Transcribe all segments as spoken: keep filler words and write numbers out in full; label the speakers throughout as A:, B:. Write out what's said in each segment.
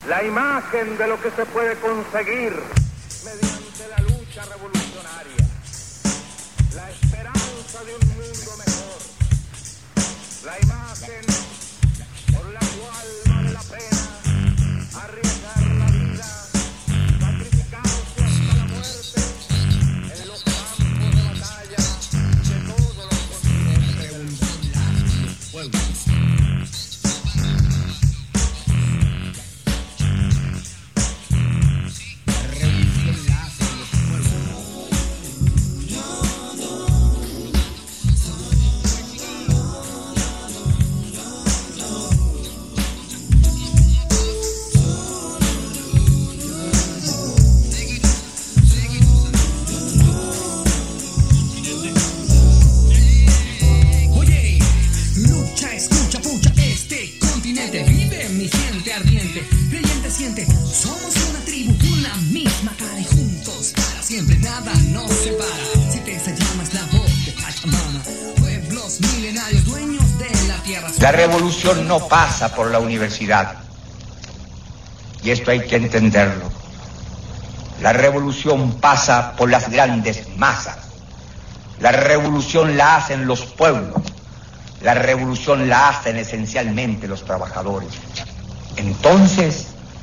A: la imagen de lo que se puede conseguir mediante la lucha revolucionaria, la esperanza de un mundo mejor, la imagen por la cual vale la pena arriesgar la vida, sacrificarse hasta la muerte en los campos de batalla de todos los continentes.
B: Somos una tribu, una misma cara y juntos para siempre nada nos separa. Si te esa llamas la voz de Pachamama, pueblos milenarios dueños de la tierra.
C: La revolución no pasa por la universidad, y esto hay que entenderlo. La revolución pasa por las grandes masas. La revolución la hacen los pueblos. La revolución la hacen esencialmente los trabajadores. Entonces,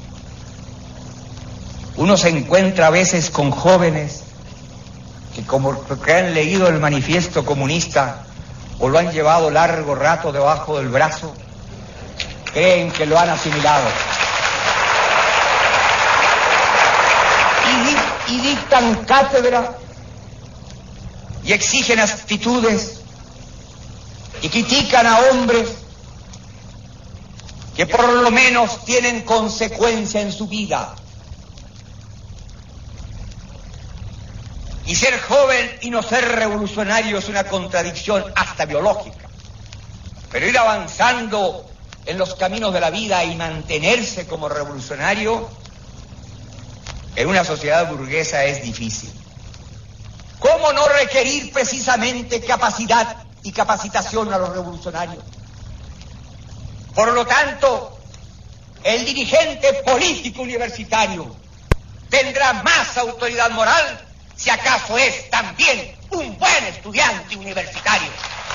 C: uno se encuentra a veces con jóvenes que, como que han leído el manifiesto comunista o lo han llevado largo rato debajo del brazo, creen que lo han asimilado y, di- y dictan cátedra y exigen actitudes y critican a hombres que por lo menos tienen consecuencia en su vida. Y ser joven y no ser revolucionario es una contradicción hasta biológica. Pero ir avanzando en los caminos de la vida y mantenerse como revolucionario en una sociedad burguesa es difícil. ¿Cómo no requerir precisamente capacidad y capacitación a los revolucionarios? Por lo tanto, el dirigente político universitario tendrá más autoridad moral si acaso es también un buen estudiante universitario.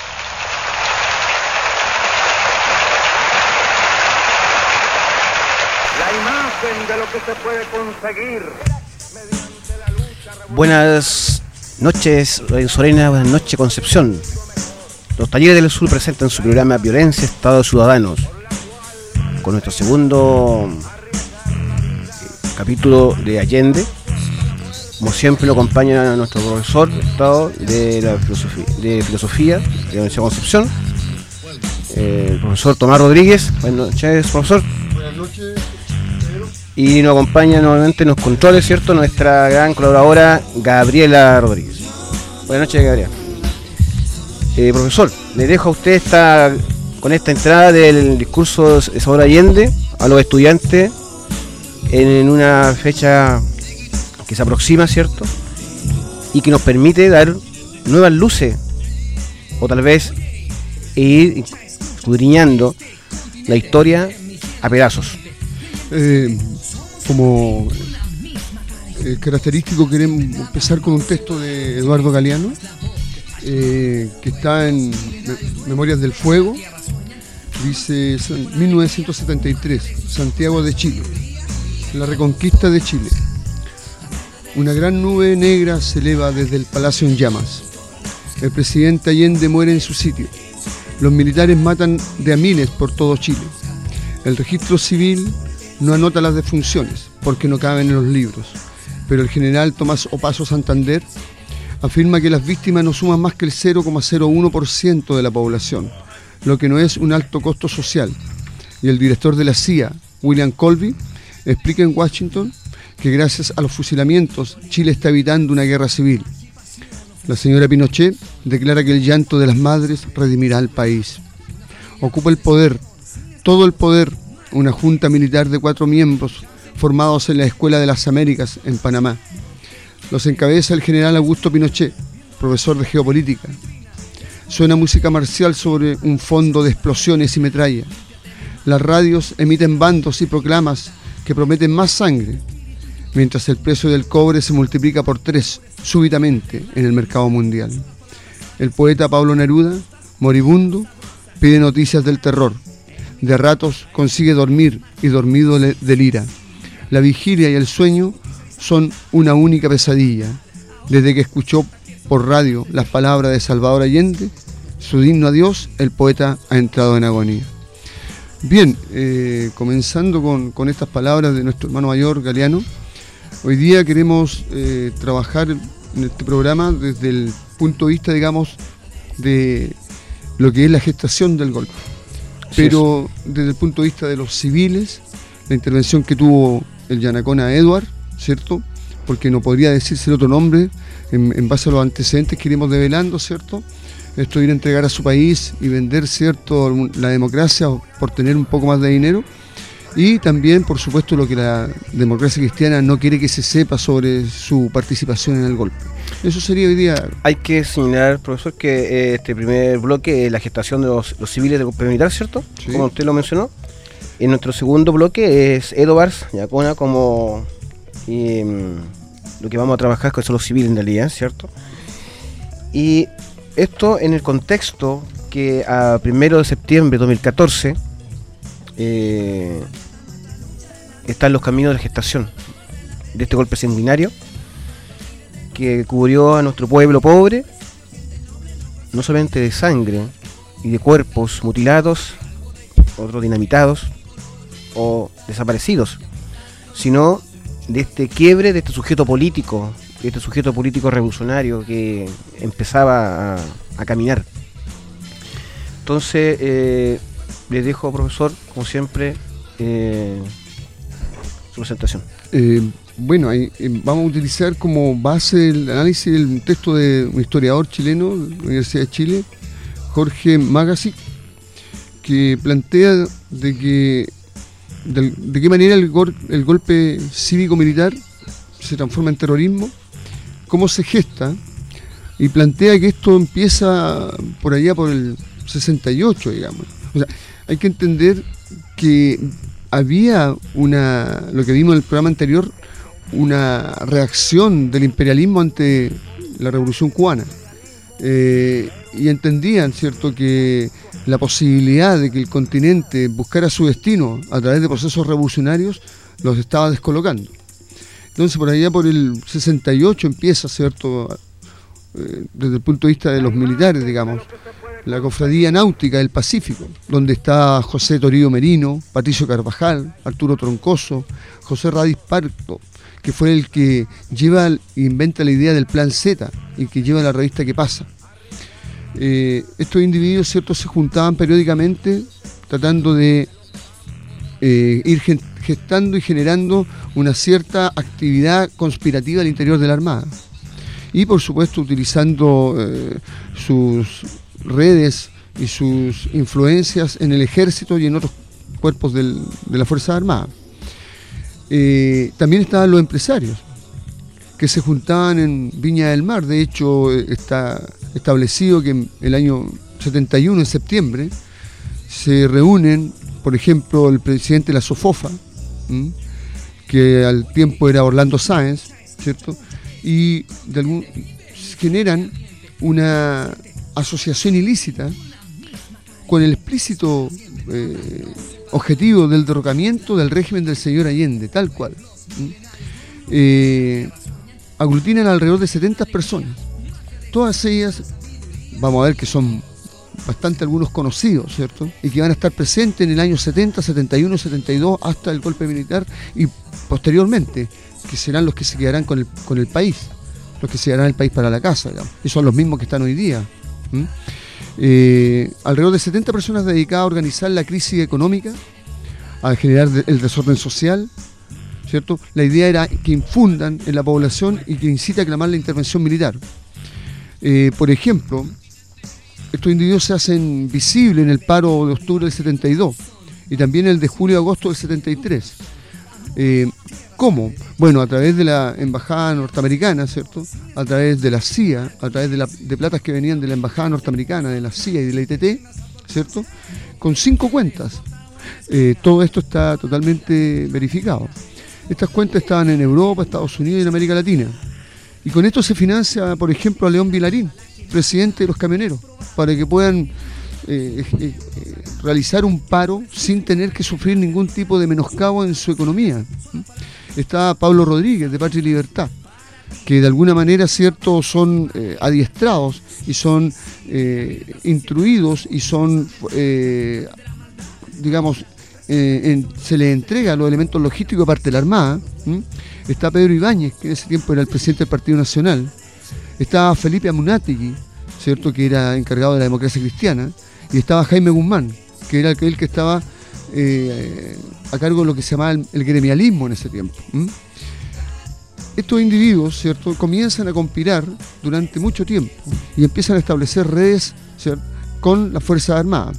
A: La imagen de lo que se puede conseguir mediante la lucha revolucionaria.
D: Buenas noches, Radio Sorena, buenas noches, Concepción. Los Talleres del Sur presentan su programa Violencia, Estado de Ciudadanos, con nuestro segundo eh, capítulo de Allende. Como siempre lo acompaña nuestro profesor de Estado de la filosofía de, filosofía, de la Universidad de Concepción, eh, el profesor Tomás Rodríguez. Buenas noches, profesor.
E: Buenas noches, Pedro.
D: Y nos acompaña nuevamente en los controles, ¿cierto?, nuestra gran colaboradora Gabriela Rodríguez. Buenas noches, Gabriela. Eh, profesor, le dejo a usted esta, con esta entrada del discurso de Salvador Allende a los estudiantes en una fecha que se aproxima, ¿cierto?, y que nos permite dar nuevas luces, o tal vez ir escudriñando la historia a pedazos.
E: Eh, como eh, característico queremos empezar con un texto de Eduardo Galeano, eh, que está en Memorias del Fuego. Dice mil novecientos setenta y tres, Santiago de Chile, la reconquista de Chile. Una gran nube negra se eleva desde el palacio en llamas. El presidente Allende muere en su sitio. Los militares matan de a miles por todo Chile. El registro civil no anota las defunciones porque no caben en los libros, pero el general Tomás Opaso Santander afirma que las víctimas no suman más que el cero coma cero uno por ciento de la población, lo que no es un alto costo social. Y el director de la C I A, William Colby, explica en Washington que gracias a los fusilamientos Chile está evitando una guerra civil. La señora Pinochet declara que el llanto de las madres redimirá al país. Ocupa el poder, todo el poder, una junta militar de cuatro miembros formados en la Escuela de las Américas en Panamá. Los encabeza el general Augusto Pinochet, profesor de geopolítica. Suena música marcial sobre un fondo de explosiones y metralla. Las radios emiten bandos y proclamas que prometen más sangre, mientras el precio del cobre se multiplica por tres súbitamente en el mercado mundial. El poeta Pablo Neruda, moribundo, pide noticias del terror. De ratos consigue dormir y dormido le delira. La vigilia y el sueño son una única pesadilla. Desde que escuchó por radio las palabras de Salvador Allende, su digno adiós, el poeta ha entrado en agonía. Bien, eh, comenzando con, con estas palabras de nuestro hermano mayor Galeano, hoy día queremos eh, trabajar en este programa desde el punto de vista, digamos, de lo que es la gestación del golpe. Pero desde el punto de vista de los civiles, la intervención que tuvo el Yanacona Edward, ¿cierto? Porque no podría decirse el otro nombre, en, en base a los antecedentes que iremos develando, ¿cierto? Esto de ir a entregar a su país y vender, ¿cierto?, la democracia por tener un poco más de dinero. Y también, por supuesto, lo que la democracia cristiana no quiere que se sepa sobre su participación en el golpe. Eso sería hoy día.
D: Hay que señalar, profesor, que eh, este primer bloque es la gestación de los, los civiles del golpe militar, ¿cierto? Sí. Como usted lo mencionó. En nuestro segundo bloque es Edward Yanacona como y, lo que vamos a trabajar que son los civiles en realidad, ¿cierto? Y esto en el contexto que a primero de septiembre de dos mil catorce eh, están los caminos de la gestación de este golpe sanguinario que cubrió a nuestro pueblo pobre, no solamente de sangre y de cuerpos mutilados, otros dinamitados o desaparecidos, sino de este quiebre de este sujeto político, de este sujeto político revolucionario que empezaba a, a caminar. Entonces, eh, les dejo, profesor, como siempre, eh, su presentación.
E: Eh, bueno, ahí, eh, vamos a utilizar como base el análisis del texto de un historiador chileno de la Universidad de Chile, Jorge Magasic, que plantea de que de, de qué manera el, gol, el golpe cívico-militar se transforma en terrorismo, cómo se gesta, y plantea que esto empieza por allá por el sesenta y ocho, digamos. O sea, hay que entender que había una, lo que vimos en el programa anterior, una reacción del imperialismo ante la Revolución Cubana. Eh, y entendían, ¿cierto?, que la posibilidad de que el continente buscara su destino a través de procesos revolucionarios los estaba descolocando. Entonces, por allá por el sesenta y ocho empieza, ¿cierto?, eh, desde el punto de vista de los militares, digamos, la Cofradía Náutica del Pacífico, donde está José Toribio Merino, Patricio Carvajal, Arturo Troncoso, José Radis Parto, que fue el que lleva e inventa la idea del Plan Z y que lleva la revista ¿Qué pasa? Eh, estos individuos, ¿cierto?, se juntaban periódicamente tratando de eh, ir gestando y generando una cierta actividad conspirativa al interior de la Armada. Y por supuesto utilizando eh, sus redes y sus influencias en el ejército y en otros cuerpos del, de la Fuerza Armada. Eh, también estaban los empresarios que se juntaban en Viña del Mar. De hecho, está establecido que en el año setenta y uno, en septiembre, se reúnen, por ejemplo, el presidente de la SOFOFA, ¿m? que al tiempo era Orlando Sáenz, ¿cierto? Y de algún, generan una asociación ilícita con el explícito eh, objetivo del derrocamiento del régimen del señor Allende, tal cual. Eh, aglutinan alrededor de setenta personas. Todas ellas, vamos a ver que son bastante algunos conocidos, ¿cierto? Y que van a estar presentes en el año setenta, setenta y uno, setenta y dos, hasta el golpe militar y posteriormente, que serán los que se quedarán con el, con el país, los que se llevarán el país para la casa, digamos. Y son los mismos que están hoy día. ¿Mm? Eh, alrededor de setenta personas dedicadas a organizar la crisis económica, a generar el desorden social, ¿cierto? La idea era que infundan en la población y que incite a clamar la intervención militar. Eh, por ejemplo, estos individuos se hacen visibles en el paro de octubre del setenta y dos y también el de julio-agosto del setenta y tres. Eh, ¿Cómo? Bueno, a través de la embajada norteamericana, ¿cierto? A través de la C I A, a través de, la, de platas que venían de la embajada norteamericana, de la C I A y de la I T T, ¿cierto? Con cinco cuentas. eh, todo esto está totalmente verificado. Estas cuentas estaban en Europa, Estados Unidos y en América Latina. Y con esto se financia, por ejemplo, a León Vilarín, presidente de los camioneros, para que puedan eh, eh, realizar un paro sin tener que sufrir ningún tipo de menoscabo en su economía. Está Pablo Rodríguez, de Patria y Libertad, que de alguna manera, cierto, son eh, adiestrados y son eh, instruidos y son, eh, digamos, eh, en, se les entrega los elementos logísticos aparte de la Armada. ¿m? Está Pedro Ibáñez, que en ese tiempo era el presidente del Partido Nacional. Estaba Felipe Amunátegui, cierto, que era encargado de la democracia cristiana. Y estaba Jaime Guzmán, que era aquel que estaba eh, a cargo de lo que se llamaba el, el gremialismo en ese tiempo. ¿m? Estos individuos, ¿cierto?, comienzan a conspirar durante mucho tiempo y empiezan a establecer redes, ¿cierto?, con las Fuerzas Armadas.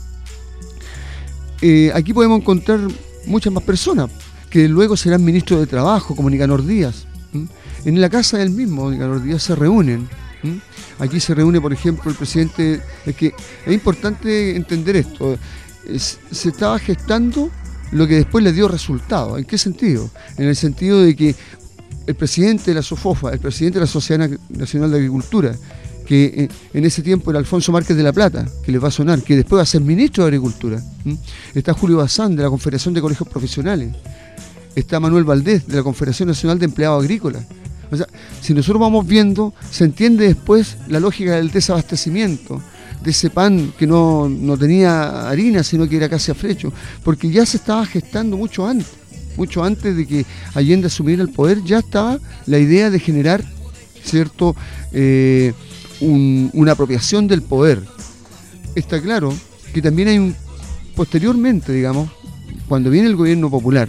E: Eh, aquí podemos encontrar muchas más personas que luego serán ministros de Trabajo, como Nicanor Díaz. ¿m? En la casa del mismo Nicanor Díaz se reúnen. ¿m? Aquí se reúne, por ejemplo, el presidente. Es que es importante entender esto. Es, se estaba gestando lo que después le dio resultado. ¿En qué sentido? En el sentido de que el presidente de la SOFOFA, el presidente de la Sociedad Nacional de Agricultura, que en ese tiempo era Alfonso Márquez de la Plata, que les va a sonar, que después va a ser ministro de Agricultura. ¿m? Está Julio Bazán, de la Confederación de Colegios Profesionales. Está Manuel Valdés, de la Confederación Nacional de Empleados Agrícolas. O sea, si nosotros vamos viendo, se entiende después la lógica del desabastecimiento, de ese pan que no, no tenía harina, sino que era casi afrecho, porque ya se estaba gestando mucho antes. Mucho antes de que Allende asumiera el poder, ya estaba la idea de generar, ¿cierto?, eh, un, una apropiación del poder. Está claro que también hay un, posteriormente, digamos, cuando viene el gobierno popular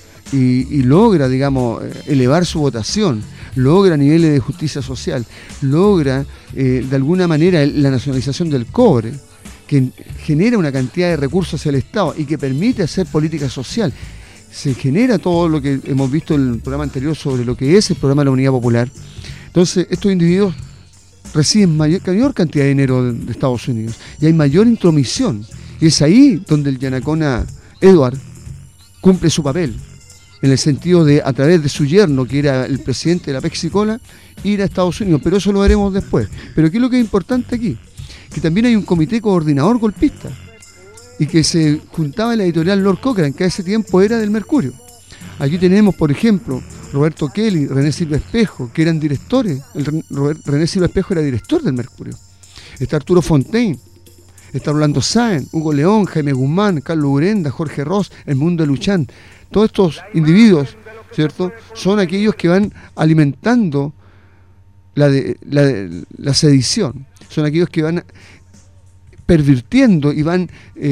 E: y, y logra, digamos, elevar su votación, logra niveles de justicia social, logra eh, de alguna manera la nacionalización del cobre, que genera una cantidad de recursos hacia el Estado y que permite hacer política social. Se genera todo lo que hemos visto en el programa anterior sobre lo que es el programa de la Unidad Popular. Entonces, estos individuos reciben mayor, mayor cantidad de dinero de, de Estados Unidos y hay mayor intromisión. Y es ahí donde el Yanacona Edward cumple su papel, en el sentido de, a través de su yerno, que era el presidente de la Pepsi-Cola, ir a Estados Unidos. Pero eso lo veremos después. Pero ¿qué es lo que es importante aquí? Que también hay un comité coordinador golpista, y que se juntaba en la editorial Lord Cochrane, que a ese tiempo era del Mercurio. Aquí tenemos, por ejemplo, Roberto Kelly, René Silva Espejo, que eran directores. El Robert, René Silva Espejo era director del Mercurio. Está Arturo Fontaine, está Orlando Sáenz, Hugo León, Jaime Guzmán, Carlos Urenda, Jorge Ross, el Mundo de Luchán. Todos estos individuos, ¿cierto?, son aquellos que van alimentando la, de, la, de, la sedición. Son aquellos que van pervirtiendo y van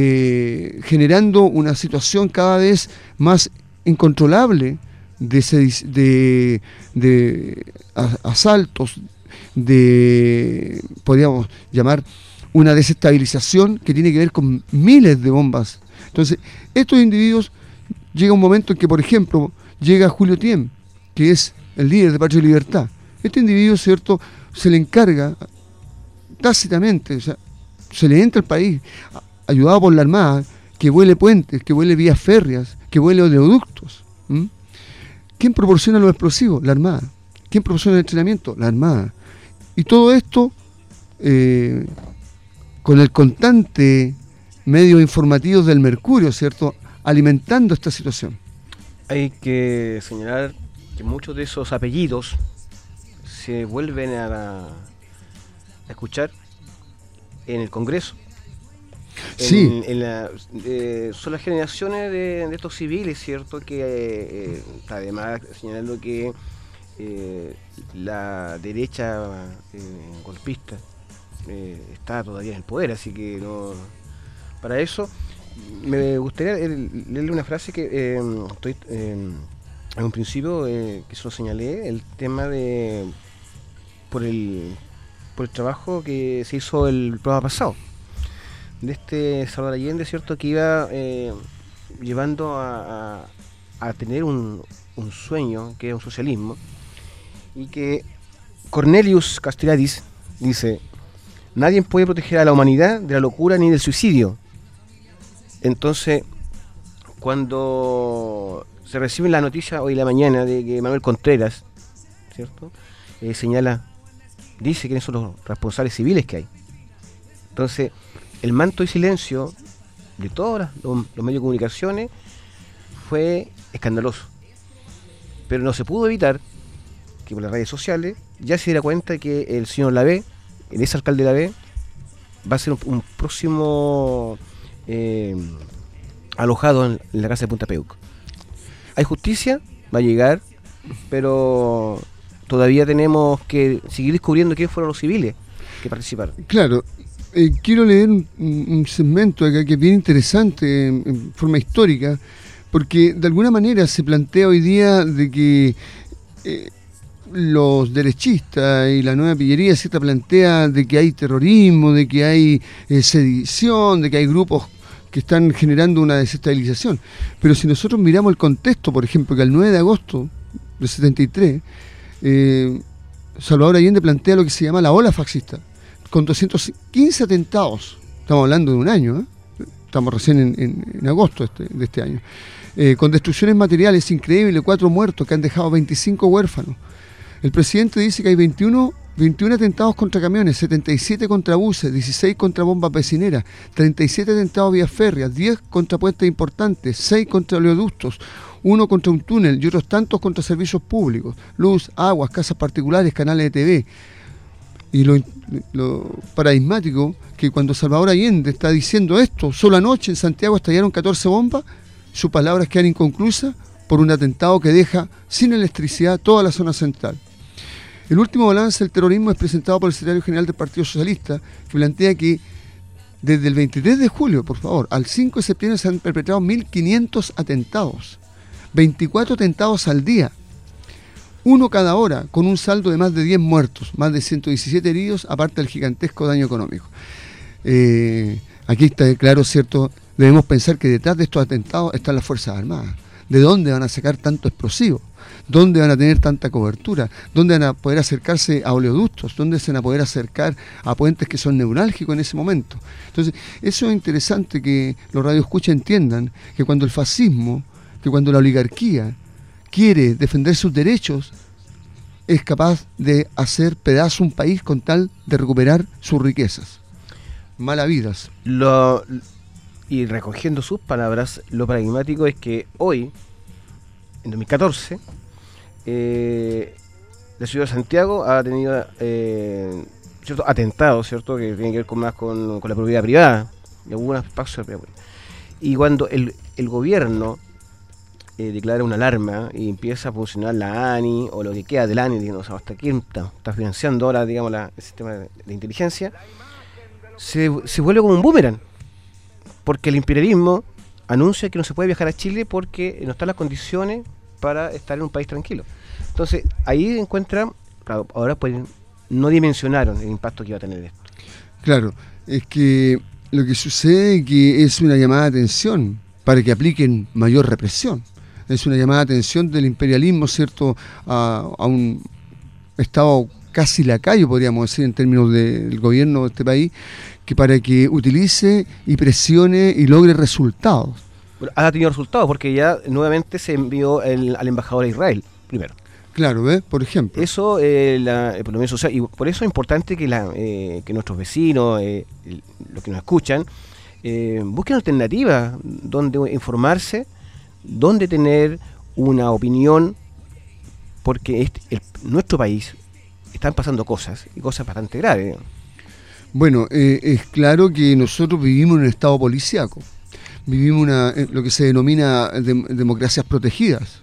E: eh, generando una situación cada vez más incontrolable de, de, de asaltos, de, podríamos llamar, una desestabilización que tiene que ver con miles de bombas. Entonces, estos individuos, llega un momento en que, por ejemplo, llega Julio Tiem, que es el líder de Patria y Libertad. Este individuo, ¿cierto?, se le encarga tácitamente, o sea, se le entra al país, ayudado por la Armada, que vuele puentes, que vuele vías férreas, que vuele oleoductos. ¿Mm? ¿Quién proporciona los explosivos? La Armada. ¿Quién proporciona el entrenamiento? La Armada. Y todo esto eh, con el constante medios informativos del Mercurio, ¿cierto?, alimentando esta situación.
D: Hay que señalar que muchos de esos apellidos se vuelven a, la, a escuchar en el Congreso.
E: Sí.
D: En, en la, eh, son las generaciones de, de estos civiles, ¿cierto? Que eh, además señalando que eh, la derecha eh, golpista eh, está todavía en el poder, así que no. Para eso me gustaría leerle una frase que eh, estoy eh, en un principio eh, que solo señalé, el tema de por el por el trabajo que se hizo el programa pasado de este Salvador Allende, cierto, que iba eh, llevando a, a, a tener un, un sueño que es un socialismo, y que Cornelius Castoriadis dice: nadie puede proteger a la humanidad de la locura ni del suicidio. Entonces cuando se recibe la noticia hoy en la mañana de que Manuel Contreras, ¿cierto?, eh, señala, dice quiénes son los responsables civiles que hay. Entonces, el manto de silencio de todos los, los medios de comunicaciones fue escandaloso. Pero no se pudo evitar que por las redes sociales ya se diera cuenta que el señor Lavé, el ex alcalde Lavé, va a ser un, un próximo eh, alojado en, en la casa de Punta Peuco. Hay justicia, va a llegar, pero todavía tenemos que seguir descubriendo quiénes fueron los civiles que participaron.
E: Claro, eh, quiero leer un, un segmento acá que es bien interesante en, en forma histórica, porque de alguna manera se plantea hoy día de que eh, los derechistas y la nueva pillería se plantea de que hay terrorismo, de que hay eh, sedición, de que hay grupos que están generando una desestabilización. Pero si nosotros miramos el contexto, por ejemplo, que el nueve de agosto del setenta y tres, eh, Salvador Allende plantea lo que se llama la ola fascista, con doscientos quince atentados. Estamos hablando de un año, ¿eh? Estamos recién en, en, en agosto este, de este año. Eh, con destrucciones materiales increíbles, cuatro muertos que han dejado veinticinco huérfanos. El presidente dice que hay veintiuno, veintiuno atentados contra camiones, setenta y siete contra buses, dieciséis contra bombas vecineras, treinta y siete atentados vías férreas, diez contra puentes importantes, seis contra oleoductos, uno contra un túnel y otros tantos contra servicios públicos, luz, aguas, casas particulares, canales de T V. Y lo, lo paradigmático que cuando Salvador Allende está diciendo esto, solo anoche en Santiago estallaron catorce bombas, sus palabras quedan inconclusas por un atentado que deja sin electricidad toda la zona central. El último balance del terrorismo es presentado por el secretario general del Partido Socialista, que plantea que desde el veintitrés de julio, por favor, al cinco de septiembre se han perpetrado mil quinientos atentados, veinticuatro atentados al día, uno cada hora, con un saldo de más de diez muertos, más de ciento diecisiete heridos, aparte del gigantesco daño económico. Eh, aquí está claro, ¿cierto? Debemos pensar que detrás de estos atentados están las Fuerzas Armadas. ¿De dónde van a sacar tanto explosivo? ¿Dónde van a tener tanta cobertura? ¿Dónde van a poder acercarse a oleoductos? ¿Dónde se van a poder acercar a puentes que son neurálgicos en ese momento? Entonces, eso es interesante que los radioescuchas entiendan que cuando el fascismo, que cuando la oligarquía quiere defender sus derechos, es capaz de hacer pedazo un país con tal de recuperar sus riquezas. Malavidas.
D: Lo, y recogiendo sus palabras, lo paradigmático es que hoy, en dos mil catorce, eh, la ciudad de Santiago ha tenido eh, ciertos atentados, ¿cierto?, que tienen que ver con más con, con la propiedad privada, y algunos espacios de propiedad. Y cuando el, el gobierno eh, declara una alarma y empieza a funcionar la A N I o lo que queda de la A N I, digamos, hasta quién está, está financiando ahora, digamos, la, el sistema de, de inteligencia, se, se vuelve como un boomerang, porque el imperialismo anuncia que no se puede viajar a Chile porque no están las condiciones para estar en un país tranquilo. Entonces, ahí encuentran, claro, ahora pues no dimensionaron el impacto que iba a tener esto.
E: Claro, es que lo que sucede es que es una llamada de atención para que apliquen mayor represión. Es una llamada de atención del imperialismo, ¿cierto?, a, a un Estado casi lacayo, podríamos decir, en términos del gobierno de este país, que para que utilice y presione y logre resultados.
D: Bueno, ha tenido resultados porque ya nuevamente se envió el, al embajador a Israel, primero.
E: Claro, ¿ves? Por ejemplo.
D: Eso, eh, la economía social, y por eso es importante que, la, eh, que nuestros vecinos, eh, los que nos escuchan, eh, busquen alternativas donde informarse, donde tener una opinión, porque este, el, nuestro país están pasando cosas, y cosas bastante graves.
E: Bueno, eh, es claro que nosotros vivimos en un estado policíaco, vivimos una, lo que se denomina de, democracias protegidas,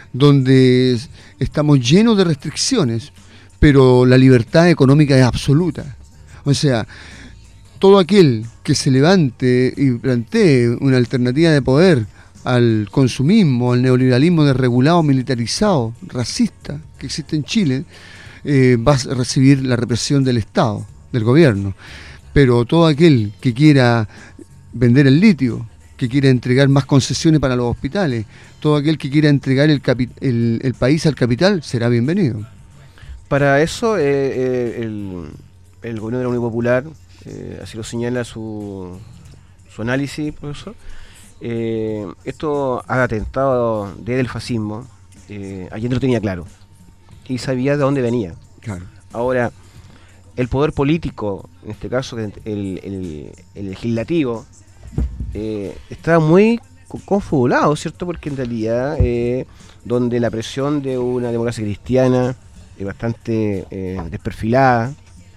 E: donde estamos llenos de restricciones, pero la libertad económica es absoluta. O sea, todo aquel que se levante y plantee una alternativa de poder al consumismo, al neoliberalismo desregulado, militarizado, racista que existe en Chile, eh, va a recibir la represión del Estado, del gobierno. Pero todo aquel que quiera vender el litio, que quiera entregar más concesiones para los hospitales, todo aquel que quiera entregar el, capi el, el país al capital, será bienvenido.
D: Para eso, eh, eh, el, el gobierno de la Unión Popular, eh, así lo señala su, su análisis, profesor, Eh, esto ha atentado desde el fascismo. Eh, Allende lo tenía claro y sabía de dónde venía.
E: Claro.
D: Ahora, el poder político, en este caso el, el, el legislativo, eh, está muy confabulado, ¿cierto? Porque en realidad, eh, donde la presión de una democracia cristiana es bastante eh, desperfilada,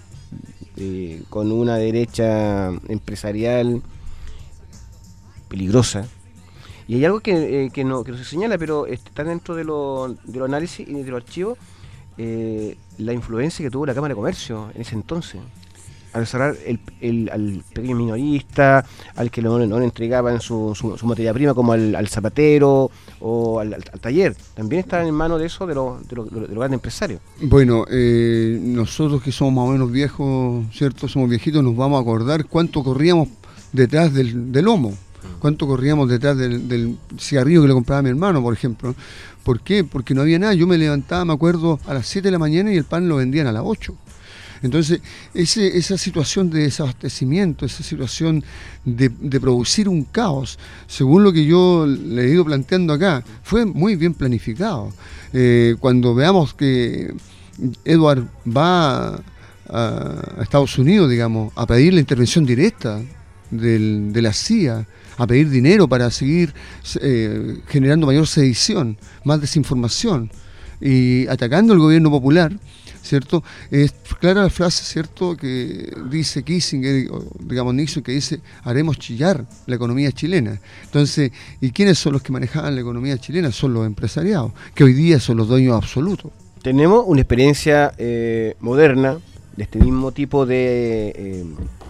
D: eh, con una derecha empresarial peligrosa, y hay algo que, eh, que, no, que no se señala, pero está dentro de los de lo análisis y de los archivos, eh, la influencia que tuvo la Cámara de Comercio en ese entonces, al cerrar el, el, al pequeño minorista, al que no, no le entregaban su, su, su materia prima, como al, al zapatero o al, al, al taller. También está en manos de eso, de los de lo, de lo, de lo grandes empresarios.
E: Bueno, eh, nosotros que somos más o menos viejos, ¿cierto? Somos viejitos, nos vamos a acordar cuánto corríamos detrás del, del lomo. ¿Cuánto corríamos detrás del, del cigarrillo que le compraba a mi hermano, por ejemplo? ¿Por qué? Porque no había nada. Yo me levantaba, me acuerdo, a las siete de la mañana y el pan lo vendían a las ocho. Entonces, ese, esa situación de desabastecimiento, esa situación de, de producir un caos, según lo que yo le he ido planteando acá, fue muy bien planificado. Eh, cuando veamos que Edward va a, a Estados Unidos, digamos, a pedir la intervención directa del, de la C I A, a pedir dinero para seguir eh, generando mayor sedición, más desinformación y atacando al gobierno popular, ¿cierto? Es clara la frase, ¿cierto?, que dice Kissinger, digamos Nixon, que dice: haremos chillar la economía chilena. Entonces, ¿y quiénes son los que manejaban la economía chilena? Son los empresariados, que hoy día son los dueños absolutos.
D: Tenemos una experiencia eh, moderna de este mismo tipo de eh,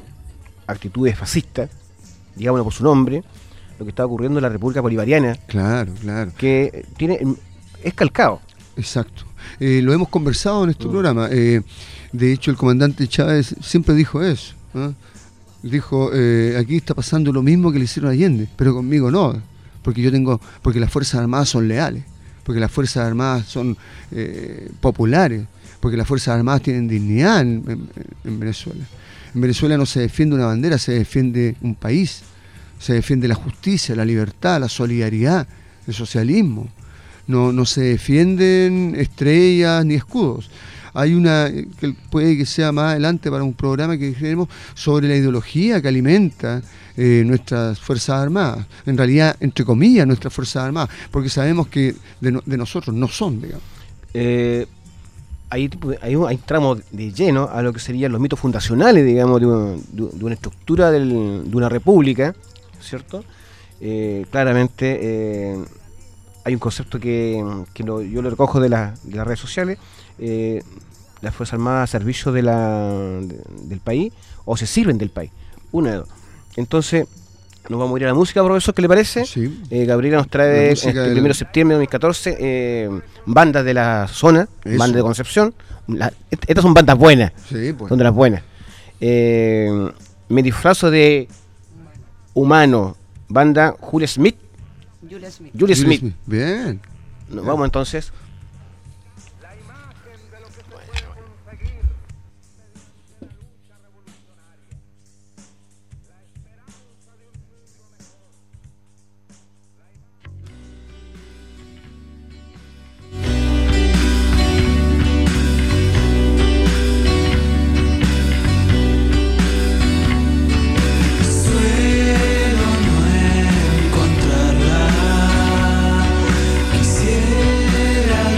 D: actitudes fascistas, digámoslo por su nombre, lo que está ocurriendo en la República Bolivariana.
E: Claro, claro.
D: Que tiene es calcado.
E: Exacto. Eh, lo hemos conversado en este mm. programa. Eh, de hecho, el comandante Chávez siempre dijo eso. ¿eh? Dijo, eh, aquí está pasando lo mismo que le hicieron a Allende, pero conmigo no, porque yo tengo, porque las Fuerzas Armadas son leales, porque las Fuerzas Armadas son eh, populares, porque las Fuerzas Armadas tienen dignidad en, en, en Venezuela. En Venezuela no se defiende una bandera, se defiende un país, se defiende la justicia, la libertad, la solidaridad, el socialismo. No, no se defienden estrellas ni escudos. Hay una, que puede que sea más adelante para un programa que tenemos sobre la ideología que alimenta eh, nuestras Fuerzas Armadas. En realidad, entre comillas, nuestras Fuerzas Armadas, porque sabemos que de, no, de nosotros no son, digamos.
D: Eh, ahí, ahí, ahí entramos de lleno a lo que serían los mitos fundacionales, digamos, de, un, de una estructura del, de una república, ¿cierto? Eh, claramente... Eh, hay un concepto que, que lo, yo lo recojo de, la, de las redes sociales, eh, las Fuerzas Armadas a servicio de la, de, del país, o se sirven del país, una de dos. Entonces, nos vamos a ir a la música, profesor, ¿qué le parece?
E: Sí.
D: Eh, Gabriela nos trae este del... primero de septiembre de dos mil catorce eh, bandas de la zona, Eso. bandas de Concepción. La, estas son bandas buenas,
E: sí, pues.
D: son de las buenas. Eh, me disfrazo de humano, banda Julia Smith.
F: Julia Smith.
D: Julia Smith. Smith.
E: Bien.
D: Nos Bien. vamos entonces.
B: Quisiera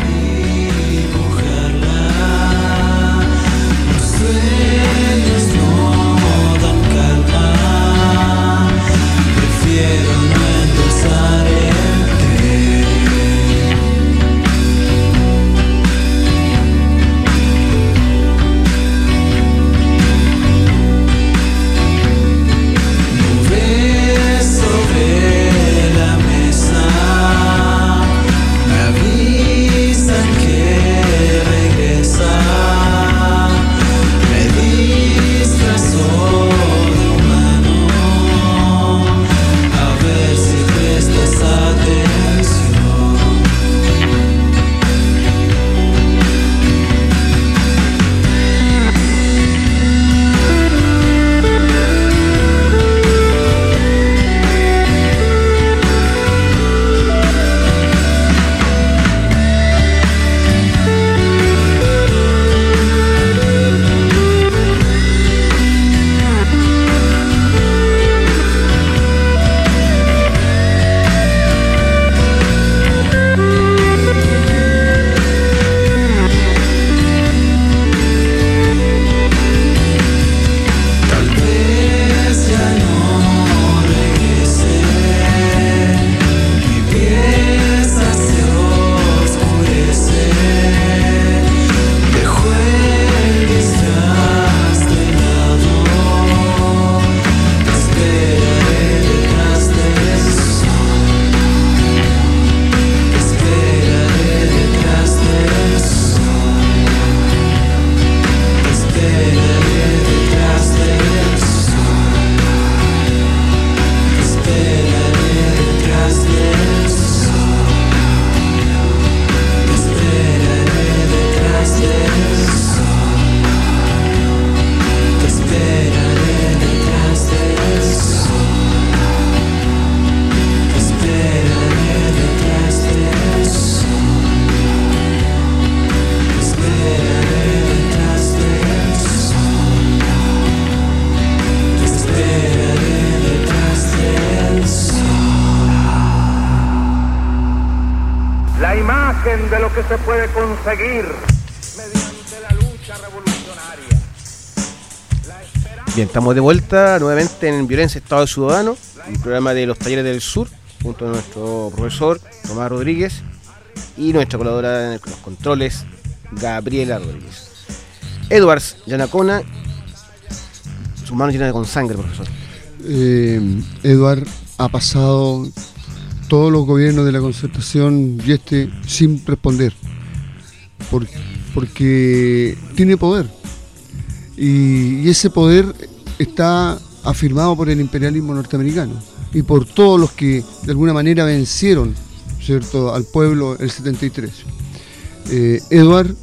A: de lo que se puede conseguir mediante la lucha revolucionaria. La esperanza...
D: Bien, estamos de vuelta nuevamente en Violencia Estado Ciudadano, un programa de los Talleres del Sur, junto a nuestro profesor Tomás Rodríguez y nuestra colaboradora en los controles, Gabriela Rodríguez. Edwards Yanacona, sus manos llenas con sangre, profesor.
E: Eh, Eduard ha pasado todos los gobiernos de la Concertación y este sin responder, por, porque tiene poder y, y ese poder está afirmado por el imperialismo norteamericano y por todos los que de alguna manera vencieron, ¿cierto?, al pueblo el setenta y tres. Eh, Eduard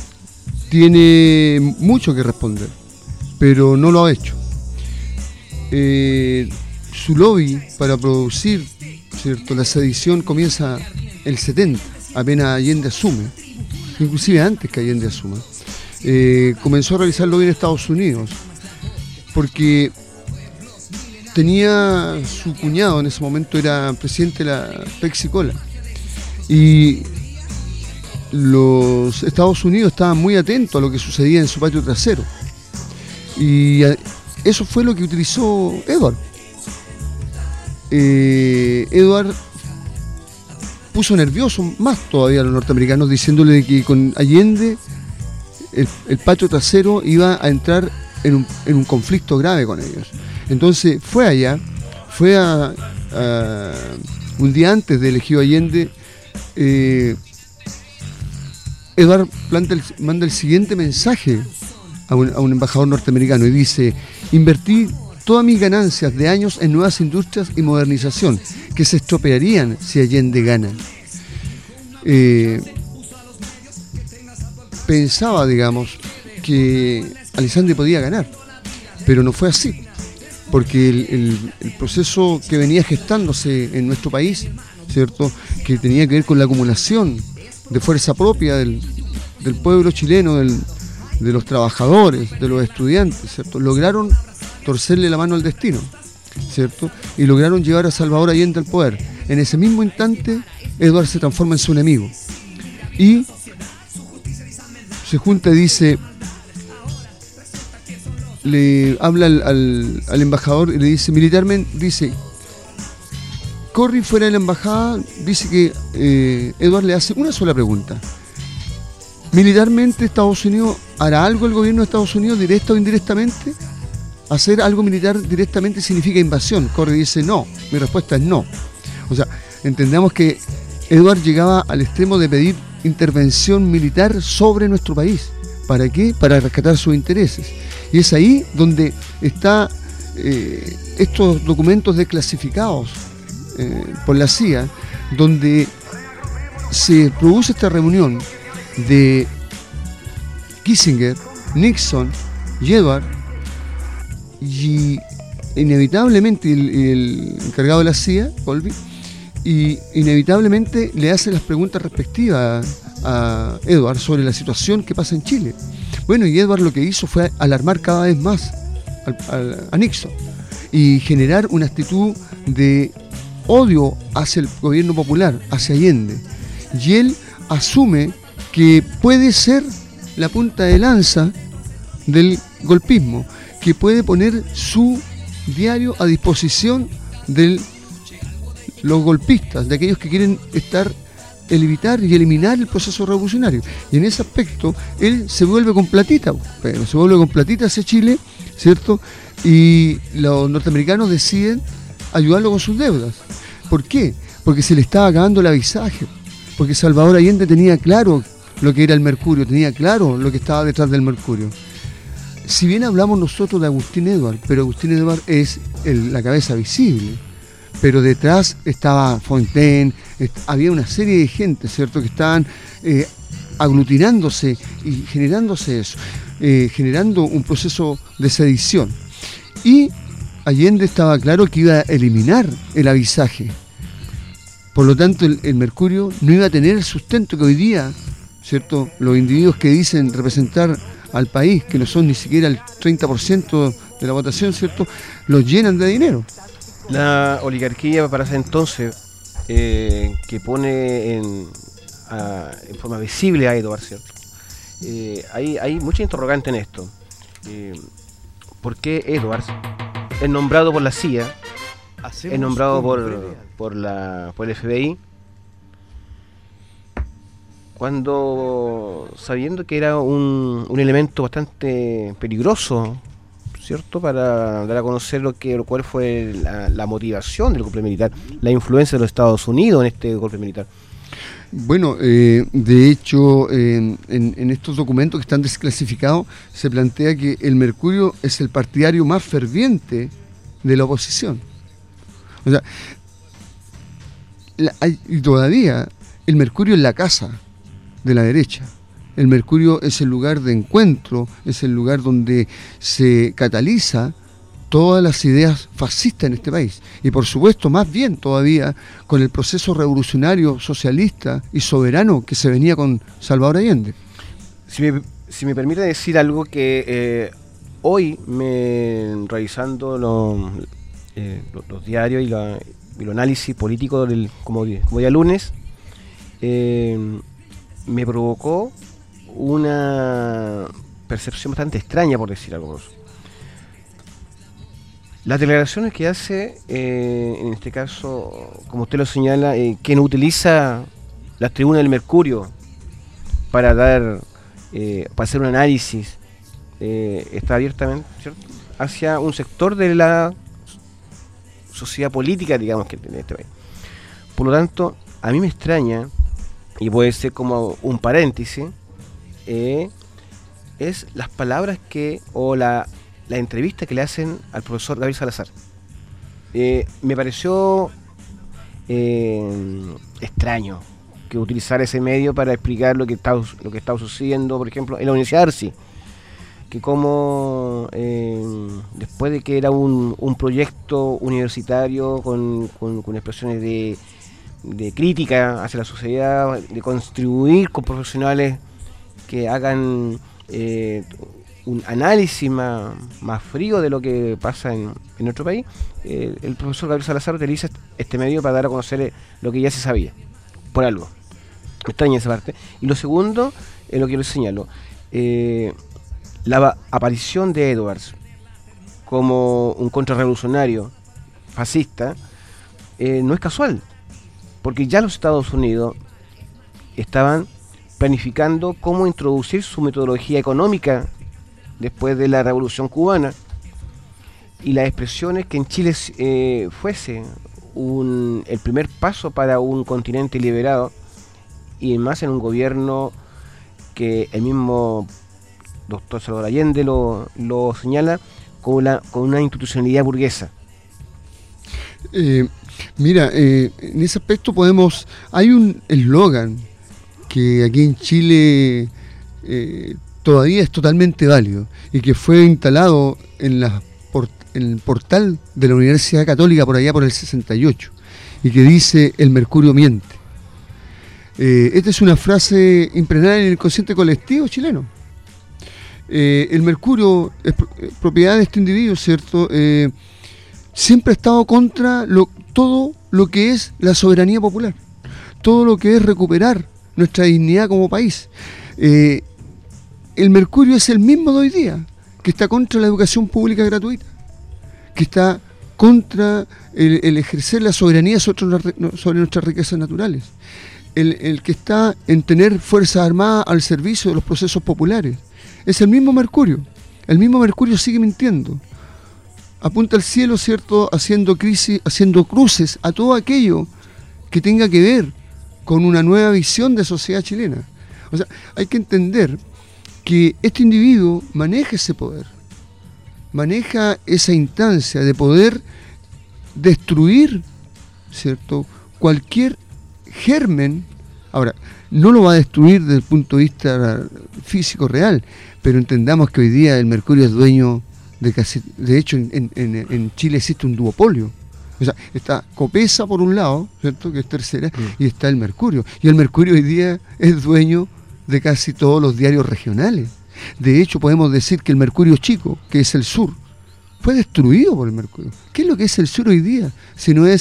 E: tiene mucho que responder, pero no lo ha hecho. Eh, su lobby para producir, ¿cierto?, la sedición comienza el setenta, apenas Allende asume, inclusive antes que Allende asuma. Eh, comenzó a realizar lobby en Estados Unidos, porque tenía su cuñado, en ese momento era presidente de la Pepsi Cola, y los Estados Unidos estaban muy atentos a lo que sucedía en su patio trasero, y eso fue lo que utilizó Eduard. Eh, Eduard puso nervioso más todavía a los norteamericanos, diciéndole que con Allende el, el patio trasero iba a entrar en un, en un conflicto grave con ellos. Entonces fue allá, fue a, a un día antes de elegido Allende. eh, Eduard planta el, manda el siguiente mensaje a un, a un embajador norteamericano y dice: invertí todas mis ganancias de años en nuevas industrias y modernización que se estropearían si Allende gana. Eh, pensaba, digamos, que Alessandri podía ganar, pero no fue así, porque el, el, el proceso que venía gestándose en nuestro país, ¿cierto?, que tenía que ver con la acumulación de fuerza propia del, del pueblo chileno, del, de los trabajadores, de los estudiantes, ¿cierto?, lograron torcerle la mano al destino, ¿cierto?, y lograron llevar a Salvador Allende al poder. En ese mismo instante, Eduard se transforma en su enemigo y se junta y dice, le habla al, al, al embajador y le dice militarmente, dice, Corry fuera de la embajada, dice que eh, Eduard le hace una sola pregunta: militarmente Estados Unidos hará algo, el gobierno de Estados Unidos, directa o indirectamente. Hacer algo militar directamente significa invasión. Corry dice no, mi respuesta es no. O sea, entendamos que Eduard llegaba al extremo de pedir intervención militar sobre nuestro país. ¿Para qué? Para rescatar sus intereses. Y es ahí donde están eh, estos documentos desclasificados eh, por la C I A, donde se produce esta reunión de Kissinger, Nixon y Eduard, y inevitablemente el, el encargado de la C I A, Colby, y inevitablemente le hace las preguntas respectivas a, a Eduard sobre la situación que pasa en Chile. Bueno, y Eduard lo que hizo fue alarmar cada vez más al, al, a Nixon y generar una actitud de odio hacia el gobierno popular, hacia Allende. Y él asume que puede ser la punta de lanza del golpismo, que puede poner su diario a disposición de los golpistas, de aquellos que quieren estar, evitar y eliminar el proceso revolucionario. Y en ese aspecto, él se vuelve con platita, pero se vuelve con platita hacia Chile, ¿cierto? Y los norteamericanos deciden ayudarlo con sus deudas. ¿Por qué? Porque se le estaba acabando el avisaje, porque Salvador Allende tenía claro lo que era el mercurio, tenía claro lo que estaba detrás del mercurio. Si bien hablamos nosotros de Agustín Eduard, pero Agustín Eduard es el, la cabeza visible, pero detrás estaba Fontaine, est- había una serie de gente, ¿cierto?, que estaban eh, aglutinándose y generándose eso, eh, generando un proceso de sedición. Y Allende estaba claro que iba a eliminar el avisaje. Por lo tanto, el, el mercurio no iba a tener el sustento que hoy día, ¿cierto?, los individuos que dicen representar al país, que no son ni siquiera el treinta por ciento de la votación, ¿cierto?, los llenan de dinero.
D: La oligarquía para ese entonces, eh, que pone en, a, en forma visible a Edwards, ¿cierto? Eh, hay, hay mucha interrogante en esto. Eh, ¿Por qué Edwards es nombrado por la C I A, es nombrado por, por, la, por el F B I, cuando sabiendo que era un, un elemento bastante peligroso, ¿cierto?, para dar a conocer lo que, lo cual fue la, la motivación del golpe militar, la influencia de los Estados Unidos en este golpe militar?
E: Bueno, eh, de hecho, eh, en, en estos documentos que están desclasificados, se plantea que el Mercurio es el partidario más ferviente de la oposición. O sea, la, hay, y todavía el Mercurio es la casa de la derecha. El Mercurio es el lugar de encuentro, es el lugar donde se cataliza todas las ideas fascistas en este país. Y por supuesto, más bien todavía, con el proceso revolucionario, socialista y soberano que se venía con Salvador Allende.
D: Si me, si me permite decir algo que eh, hoy, me revisando lo, eh, los, los diarios y, la, y los análisis políticos del, como, como día lunes, eh, me provocó una percepción bastante extraña, por decir algo. Las declaraciones que hace, eh, en este caso, como usted lo señala, eh, quien utiliza las tribunas del Mercurio para dar, eh, para hacer un análisis, eh, está abiertamente, ¿cierto?, hacia un sector de la sociedad política, digamos, que tiene este país. Por lo tanto, a mí me extraña, y puede ser como un paréntesis, eh, es las palabras que, o la la entrevista que le hacen al profesor Gabriel Salazar. Eh, me pareció eh, extraño que utilizar ese medio para explicar lo que está, lo que está sucediendo, por ejemplo, en la Universidad de Arci, que como eh, después de que era un, un proyecto universitario con, con, con expresiones de, de crítica hacia la sociedad, de contribuir con profesionales que hagan eh, un análisis más, más frío de lo que pasa en, en nuestro país, eh, el profesor Gabriel Salazar utiliza este medio para dar a conocer lo que ya se sabía, por algo. Me extraña esa parte. Y lo segundo, es lo que les señalo, eh, la aparición de Edwards como un contrarrevolucionario fascista eh, no es casual, porque ya los Estados Unidos estaban planificando cómo introducir su metodología económica después de la Revolución Cubana, y las expresiones que en Chile eh, fuese un, el primer paso para un continente liberado, y más en un gobierno que el mismo doctor Salvador Allende lo, lo señala con, la, con una institucionalidad burguesa.
E: Eh, mira, eh, en ese aspecto podemos, hay un eslogan que aquí en Chile eh, todavía es totalmente válido y que fue instalado en, la, por, en el portal de la Universidad Católica por allá por el sesenta y ocho, y que dice: el mercurio miente. Eh, esta es una frase impregnada en el inconsciente colectivo chileno. Eh, el mercurio es propiedad de este individuo, ¿cierto? Eh, siempre ha estado contra lo, todo lo que es la soberanía popular, todo lo que es recuperar nuestra dignidad como país. Eh, El Mercurio es el mismo de hoy día, que está contra la educación pública gratuita, que está contra el, el ejercer la soberanía sobre, sobre nuestras riquezas naturales, el, el que está en tener fuerzas armadas al servicio de los procesos populares. Es el mismo Mercurio. El mismo Mercurio sigue mintiendo. Apunta al cielo, ¿cierto?, haciendo crisis, haciendo cruces a todo aquello que tenga que ver con una nueva visión de sociedad chilena. O sea, hay que entender que este individuo maneja ese poder, maneja esa instancia de poder destruir, ¿cierto?, cualquier germen. Ahora, no lo va a destruir desde el punto de vista físico real, pero entendamos que hoy día el Mercurio es dueño de casi, de hecho en, en, en Chile existe un duopolio. O sea, está Copesa por un lado, ¿cierto?, que es tercera, mm. y está el Mercurio. Y el Mercurio hoy día es dueño de casi todos los diarios regionales. De hecho, podemos decir que el Mercurio Chico, que es el sur, fue destruido por el Mercurio. ¿Qué es lo que es el sur hoy día? Si no es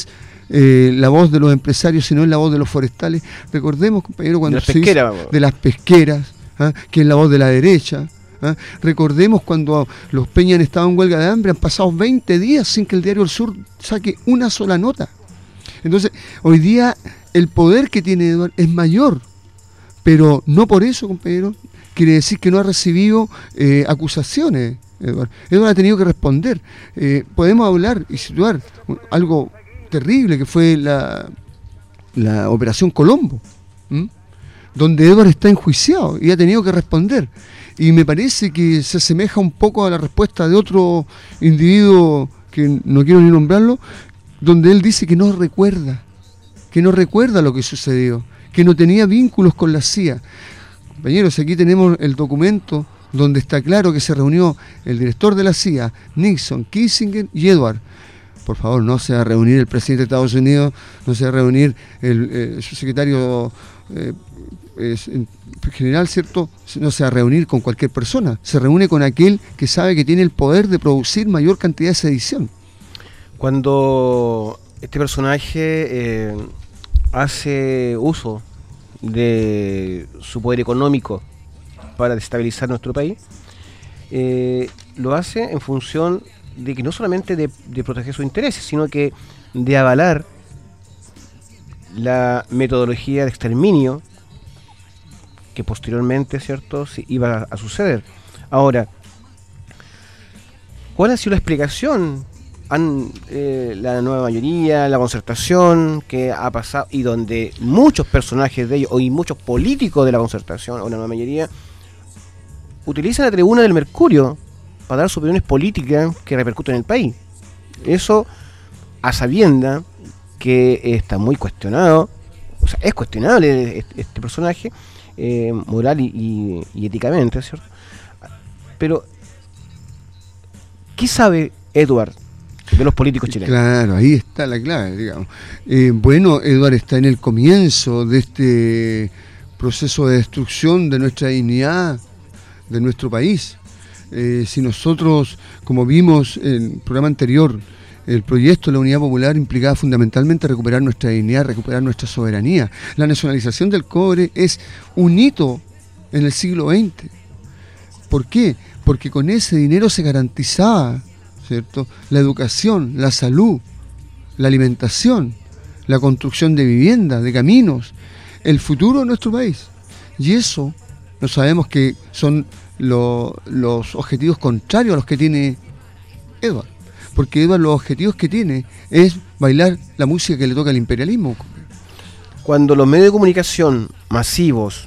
E: eh, la voz de los empresarios, sino es la voz de los forestales. Recordemos, compañero, cuando
D: de las
E: se
D: pesqueras,
E: hizo, de las pesqueras, ¿ah? que es la voz de la derecha. ¿Ah? Recordemos cuando los Peña han estado en huelga de hambre, han pasado veinte días sin que el Diario del Sur saque una sola nota. Entonces, hoy día el poder que tiene Eduardo es mayor, pero no por eso, compañero, quiere decir que no ha recibido eh, acusaciones. Eduardo. Eduardo ha tenido que responder. Eh, podemos hablar y situar algo terrible que fue la, la Operación Colombo, ¿m? donde Eduardo está enjuiciado y ha tenido que responder. Y me parece que se asemeja un poco a la respuesta de otro individuo, que no quiero ni nombrarlo, donde él dice que no recuerda, que no recuerda lo que sucedió, que no tenía vínculos con la C I A. Compañeros, aquí tenemos el documento donde está claro que se reunió el director de la C I A, Nixon, Kissinger y Edward. Por favor, no se va a reunir el presidente de Estados Unidos, no se va a reunir el, el subsecretario eh, es, general, ¿cierto? No se va a reunir con cualquier persona, se reúne con aquel que sabe que tiene el poder de producir mayor cantidad de sedición.
D: Cuando este personaje eh, hace uso de su poder económico para desestabilizar nuestro país, eh, lo hace en función de que no solamente de, de proteger sus intereses, sino que de avalar la metodología de exterminio que posteriormente, ¿cierto?, sí, iba a, a suceder. Ahora, ¿cuál ha sido la explicación? Han, eh, la nueva mayoría, la concertación que ha pasado, y donde muchos personajes de ellos, y muchos políticos de la concertación, o la nueva mayoría, utilizan la tribuna del Mercurio para dar sus opiniones políticas que repercuten en el país. Eso a sabienda que está muy cuestionado, o sea, es cuestionable este, este personaje, eh, moral y, y, y éticamente, ¿cierto? Pero, ¿qué sabe Edward de los políticos chilenos?
E: Claro, ahí está la clave, digamos. Eh, bueno, Eduardo está en el comienzo de este proceso de destrucción de nuestra dignidad, de nuestro país. Eh, si nosotros, como vimos en el programa anterior, el proyecto de la Unidad Popular implicaba fundamentalmente recuperar nuestra dignidad, recuperar nuestra soberanía. La nacionalización del cobre es un hito en el siglo veinte. ¿Por qué? Porque con ese dinero se garantizaba, ¿cierto?, la educación, la salud, la alimentación, la construcción de viviendas, de caminos, el futuro de nuestro país. Y eso, no sabemos que son lo, los objetivos contrarios a los que tiene Edward. Porque Edward los objetivos que tiene es bailar la música que le toca al imperialismo.
D: Cuando los medios de comunicación masivos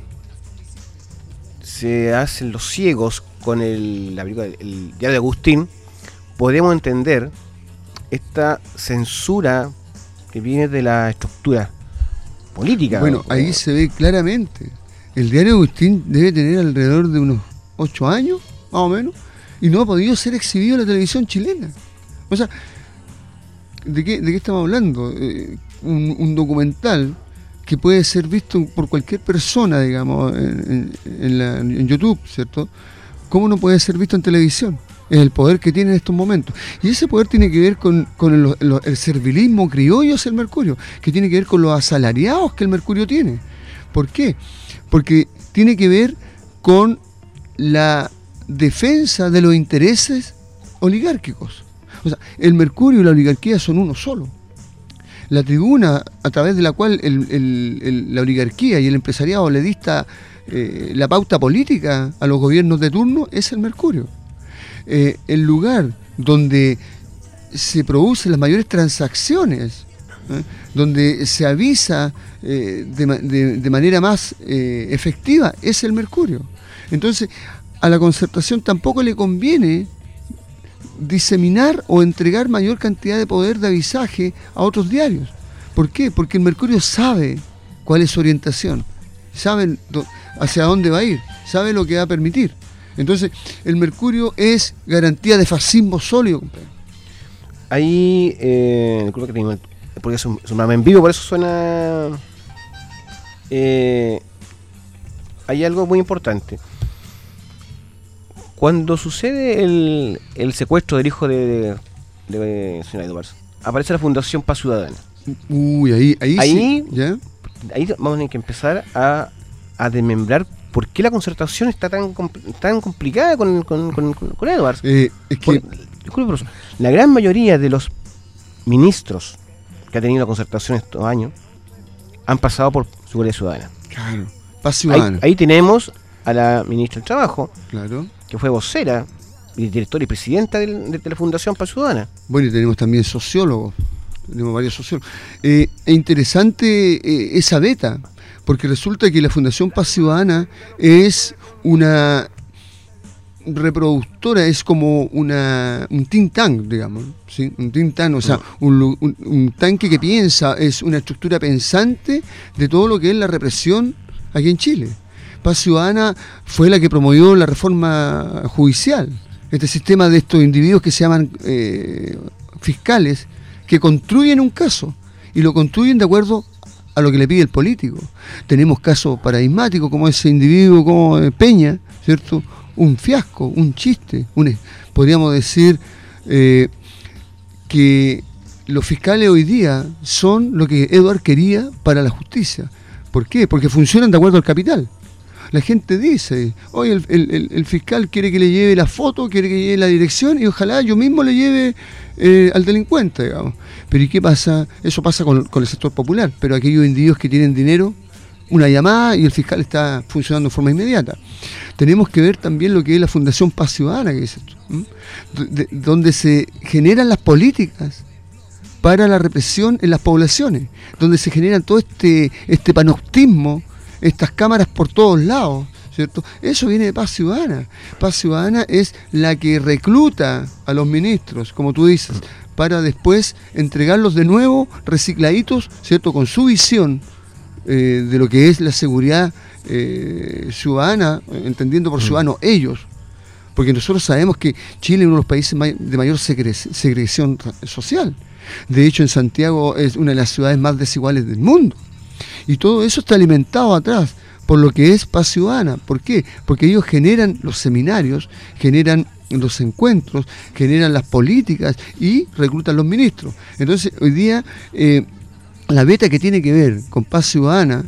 D: se hacen los ciegos con el, la película, el diario de Agustín, podemos entender esta censura que viene de la estructura política.
E: Bueno, ahí o... se ve claramente. El diario de Agustín debe tener alrededor de unos ocho años, más o menos, y no ha podido ser exhibido en la televisión chilena. O sea, ¿de qué, de qué estamos hablando? Eh, un, un documental que puede ser visto por cualquier persona, digamos, en, en, en, la, en YouTube, ¿cierto? ¿Cómo no puede ser visto en televisión? Es el poder que tiene en estos momentos. Y ese poder tiene que ver con, con el, el, el servilismo criollo hacia el Mercurio, que tiene que ver con los asalariados que el Mercurio tiene. ¿Por qué? Porque tiene que ver con la defensa de los intereses oligárquicos. O sea, el Mercurio y la oligarquía son uno solo. La tribuna a través de la cual el, el, el, la oligarquía y el empresariado le dicta eh, la pauta política a los gobiernos de turno es el Mercurio. Eh, el lugar donde se producen las mayores transacciones, ¿eh? donde se avisa eh, de, de, de manera más eh, efectiva, es el Mercurio. Entonces, a la concertación tampoco le conviene diseminar o entregar mayor cantidad de poder de avisaje a otros diarios. ¿Por qué? Porque el Mercurio sabe cuál es su orientación, sabe hacia dónde va a ir, sabe lo que va a permitir. Entonces, el Mercurio es garantía de fascismo sólido, compadre.
D: Ahí, eh, creo que tengo, porque es un, es un programa en vivo, por eso suena... Eh, hay algo muy importante. Cuando sucede el, el secuestro del hijo de, de, de señora Edwards, aparece la Fundación Paz Ciudadana.
E: Uy, ahí, ahí,
D: Ahí-
E: sí. ¿Ya?
D: Ahí vamos a tener que empezar a, a desmembrar por qué la concertación está tan compl- tan complicada con, con, con, con- con Edwards.
E: Eh, es que,
D: Por- disculpe, profesor. La gran mayoría de los ministros que ha tenido la concertación estos años han pasado por Seguridad Ciudadana.
E: claro, paz
D: Ahí,
E: ciudadana.
D: ahí tenemos a la ministra del Trabajo,
E: Claro.
D: que fue vocera, y directora y presidenta del- de, de la Fundación Paz Ciudadana.
E: Bueno, y tenemos también sociólogos, tenemos varios sociólogos. Eh, es interesante eh, esa beta, porque resulta que la Fundación Paz Ciudadana es una reproductora, es como una un think tank, digamos, ¿sí? Un think tank, o sea, un, lu- un- un tanque que piensa, es una estructura pensante de todo lo que es la represión aquí en Chile. Paz Ciudadana fue la que promovió la reforma judicial, este sistema de estos individuos que se llaman eh, fiscales, que construyen un caso, y lo construyen de acuerdo a lo que le pide el político. Tenemos casos paradigmáticos como ese individuo, como eh, Peña, ¿cierto? Un fiasco, un chiste, un, podríamos decir eh, que los fiscales hoy día son lo que Edward quería para la justicia. ¿Por qué? Porque funcionan de acuerdo al capital. La gente dice, oye, el, el- el- el fiscal quiere que le lleve la foto, quiere que le lleve la dirección y ojalá yo mismo le lleve eh, al delincuente, digamos. Pero ¿y qué pasa? Eso pasa con, con el sector popular, pero aquellos individuos que tienen dinero, una llamada y el fiscal está funcionando de forma inmediata. Tenemos que ver también lo que es la Fundación Paz Ciudadana, que es esto, ¿m? D- de- donde se generan las políticas para la represión en las poblaciones, donde se generan todo este, este panoptismo, estas cámaras por todos lados, ¿cierto? Eso viene de Paz Ciudadana. Paz Ciudadana es la que recluta a los ministros, como tú dices, para después entregarlos de nuevo recicladitos, ¿cierto? Con su visión eh, de lo que es la seguridad eh, ciudadana, entendiendo por ciudadanos ellos. Porque nosotros sabemos que Chile es uno de los países may- de mayor segre- segregación ra- social. De hecho, en Santiago es una de las ciudades más desiguales del mundo. Y todo eso está alimentado atrás por lo que es Paz Ciudadana. ¿Por qué? Porque ellos generan los seminarios, generan los encuentros, generan las políticas y reclutan los ministros. Entonces, hoy día, eh, la beta que tiene que ver con Paz Ciudadana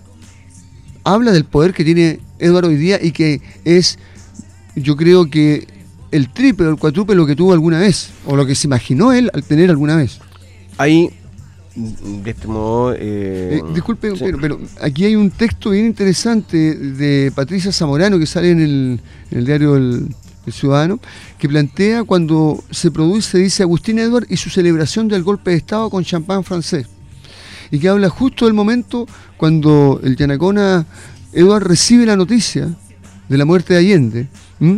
E: habla del poder que tiene Edward hoy día y que es, yo creo que el triple o el cuádruple lo que tuvo alguna vez, o lo que se imaginó él al tener alguna vez.
D: Ahí, de este modo... eh,
E: Eh, disculpe,
D: sí.
E: pero, pero aquí hay un texto bien interesante de Patricia Zamorano que sale en el, en el diario El, El Ciudadano, que plantea cuando se produce, dice Agustín Edward y su celebración del golpe de Estado con champán francés, y que habla justo del momento cuando el Yanacona Edward recibe la noticia de la muerte de Allende, ¿m?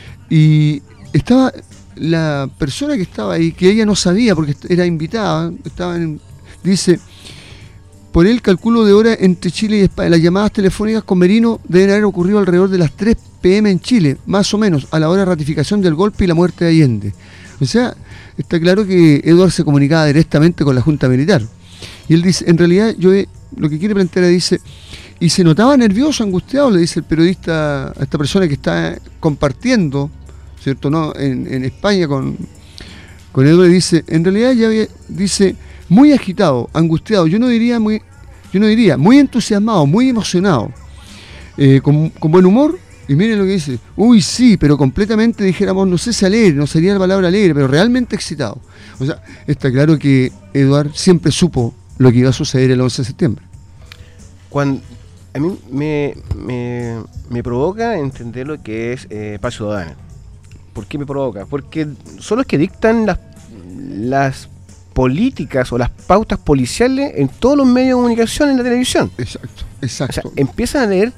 E: Y estaba la persona que estaba ahí, que ella no sabía porque era invitada, estaba en, dice, por el cálculo de hora entre Chile y España, las llamadas telefónicas con Merino deben haber ocurrido alrededor de las tres pe eme en Chile, más o menos, a la hora de ratificación del golpe y la muerte de Allende. O sea, está claro que Edward se comunicaba directamente con la Junta Militar. Y él dice, en realidad, yo he- lo que quiere plantear es, dice, y se notaba nervioso, angustiado, le dice el periodista a esta persona que está compartiendo, ¿cierto? ¿No? En, en España con, con Edward, dice, en realidad ya había, dice, muy agitado, angustiado, yo no diría muy, yo no diría, muy entusiasmado, muy emocionado, eh, con, con buen humor, y miren lo que dice, uy sí, pero completamente dijéramos, no sé si alegre, no sería la palabra alegre, pero realmente excitado. O sea, está claro que Edward siempre supo lo que iba a suceder el once de septiembre.
D: Cuando, a mí me, me, me provoca entender lo que es eh, Paz Ciudadana. ¿Por qué me provoca? Porque son los que dictan las, las políticas o las pautas policiales en todos los medios de comunicación, en la televisión.
E: Exacto,
D: O
E: exacto,
D: sea, empiezan a leer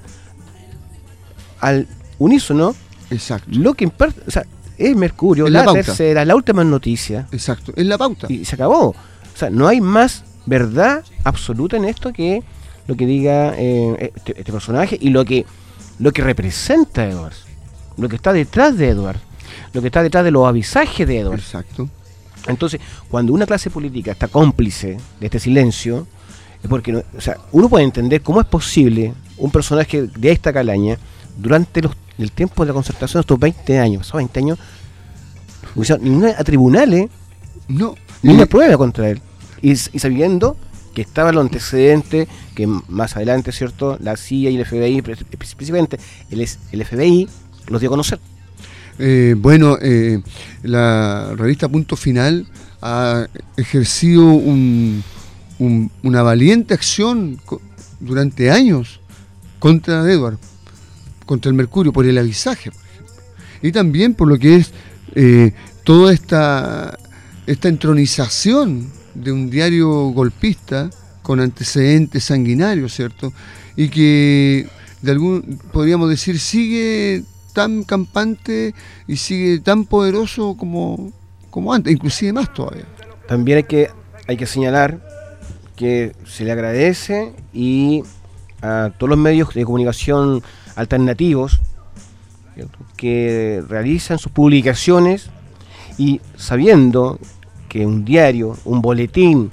D: al unísono
E: exacto,
D: lo que imparte, o sea, es Mercurio,
E: Es
D: la,
E: la pauta.
D: tercera, la última noticia,
E: exacto, es la pauta.
D: y se acabó. O sea, no hay más verdad absoluta en esto que lo que diga eh, este, este personaje y lo que lo que representa Edward, lo que está detrás de Edward, lo que está detrás de los avisajes de Edward.
E: Exacto.
D: Entonces, cuando una clase política está cómplice de este silencio, es porque, no- o sea, uno puede entender cómo es posible un personaje de esta calaña, durante los, el tiempo de la concertación, estos veinte años, pasados veinte años, no pusieron ninguna a tribunales,
E: No,
D: ni
E: eh,
D: una prueba contra él. y, y sabiendo que estaban los antecedentes, que más adelante, ¿cierto?, la C I A y el F B I, específicamente el, el F B I, los dio a conocer.
E: Eh, bueno, eh, la revista Punto Final ha ejercido un, un, una valiente acción co- durante años contra Edward, contra el Mercurio, por el avisaje, por ejemplo. Y también por lo que es eh, toda esta, esta entronización de un diario golpista con antecedentes sanguinarios, ¿cierto? Y que, de algún, podríamos decir, sigue tan campante y sigue tan poderoso como, como antes, inclusive más todavía.
D: También hay que, hay que señalar que se le agradece y a todos los medios de comunicación alternativos, ¿cierto?, que realizan sus publicaciones y sabiendo que un diario, un boletín,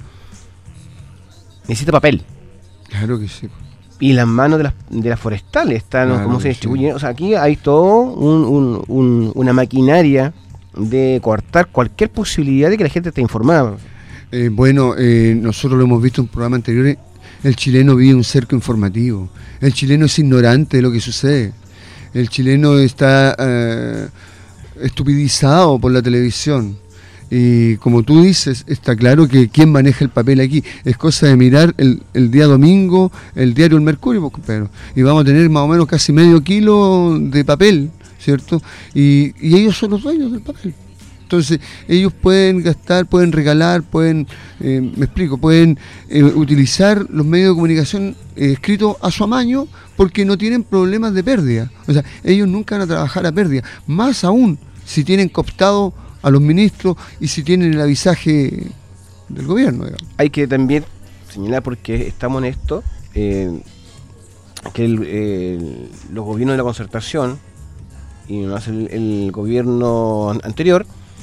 D: necesita papel.
E: Claro que sí.
D: Y las manos de las, de las forestales están,
E: Claro,
D: cómo se
E: sí.
D: distribuyen. O sea, aquí hay todo un, un, un, una maquinaria de cortar cualquier posibilidad de que la gente esté informada.
E: Eh, bueno, eh, nosotros lo hemos visto en programas anteriores, el chileno vive un cerco informativo, el chileno es ignorante de lo que sucede, el chileno está eh, estupidizado por la televisión. Y como tú dices, está claro que quién maneja el papel aquí. Es cosa de mirar el, el día domingo el diario El Mercurio, pues, pero, y vamos a tener más o menos casi medio kilo de papel, ¿cierto? Y, y ellos son los dueños del papel. Entonces, ellos pueden gastar, pueden regalar, pueden, eh, me explico, pueden eh, utilizar los medios de comunicación eh, escritos a su amaño porque no tienen problemas de pérdida. O sea, ellos nunca van a trabajar a pérdida. Más aún si tienen cooptado a los ministros y si tienen el avisaje del gobierno, digamos.
D: Hay que también señalar, porque estamos en esto, eh, que el, el, los gobiernos de la concertación, y no hace el, el gobierno anterior,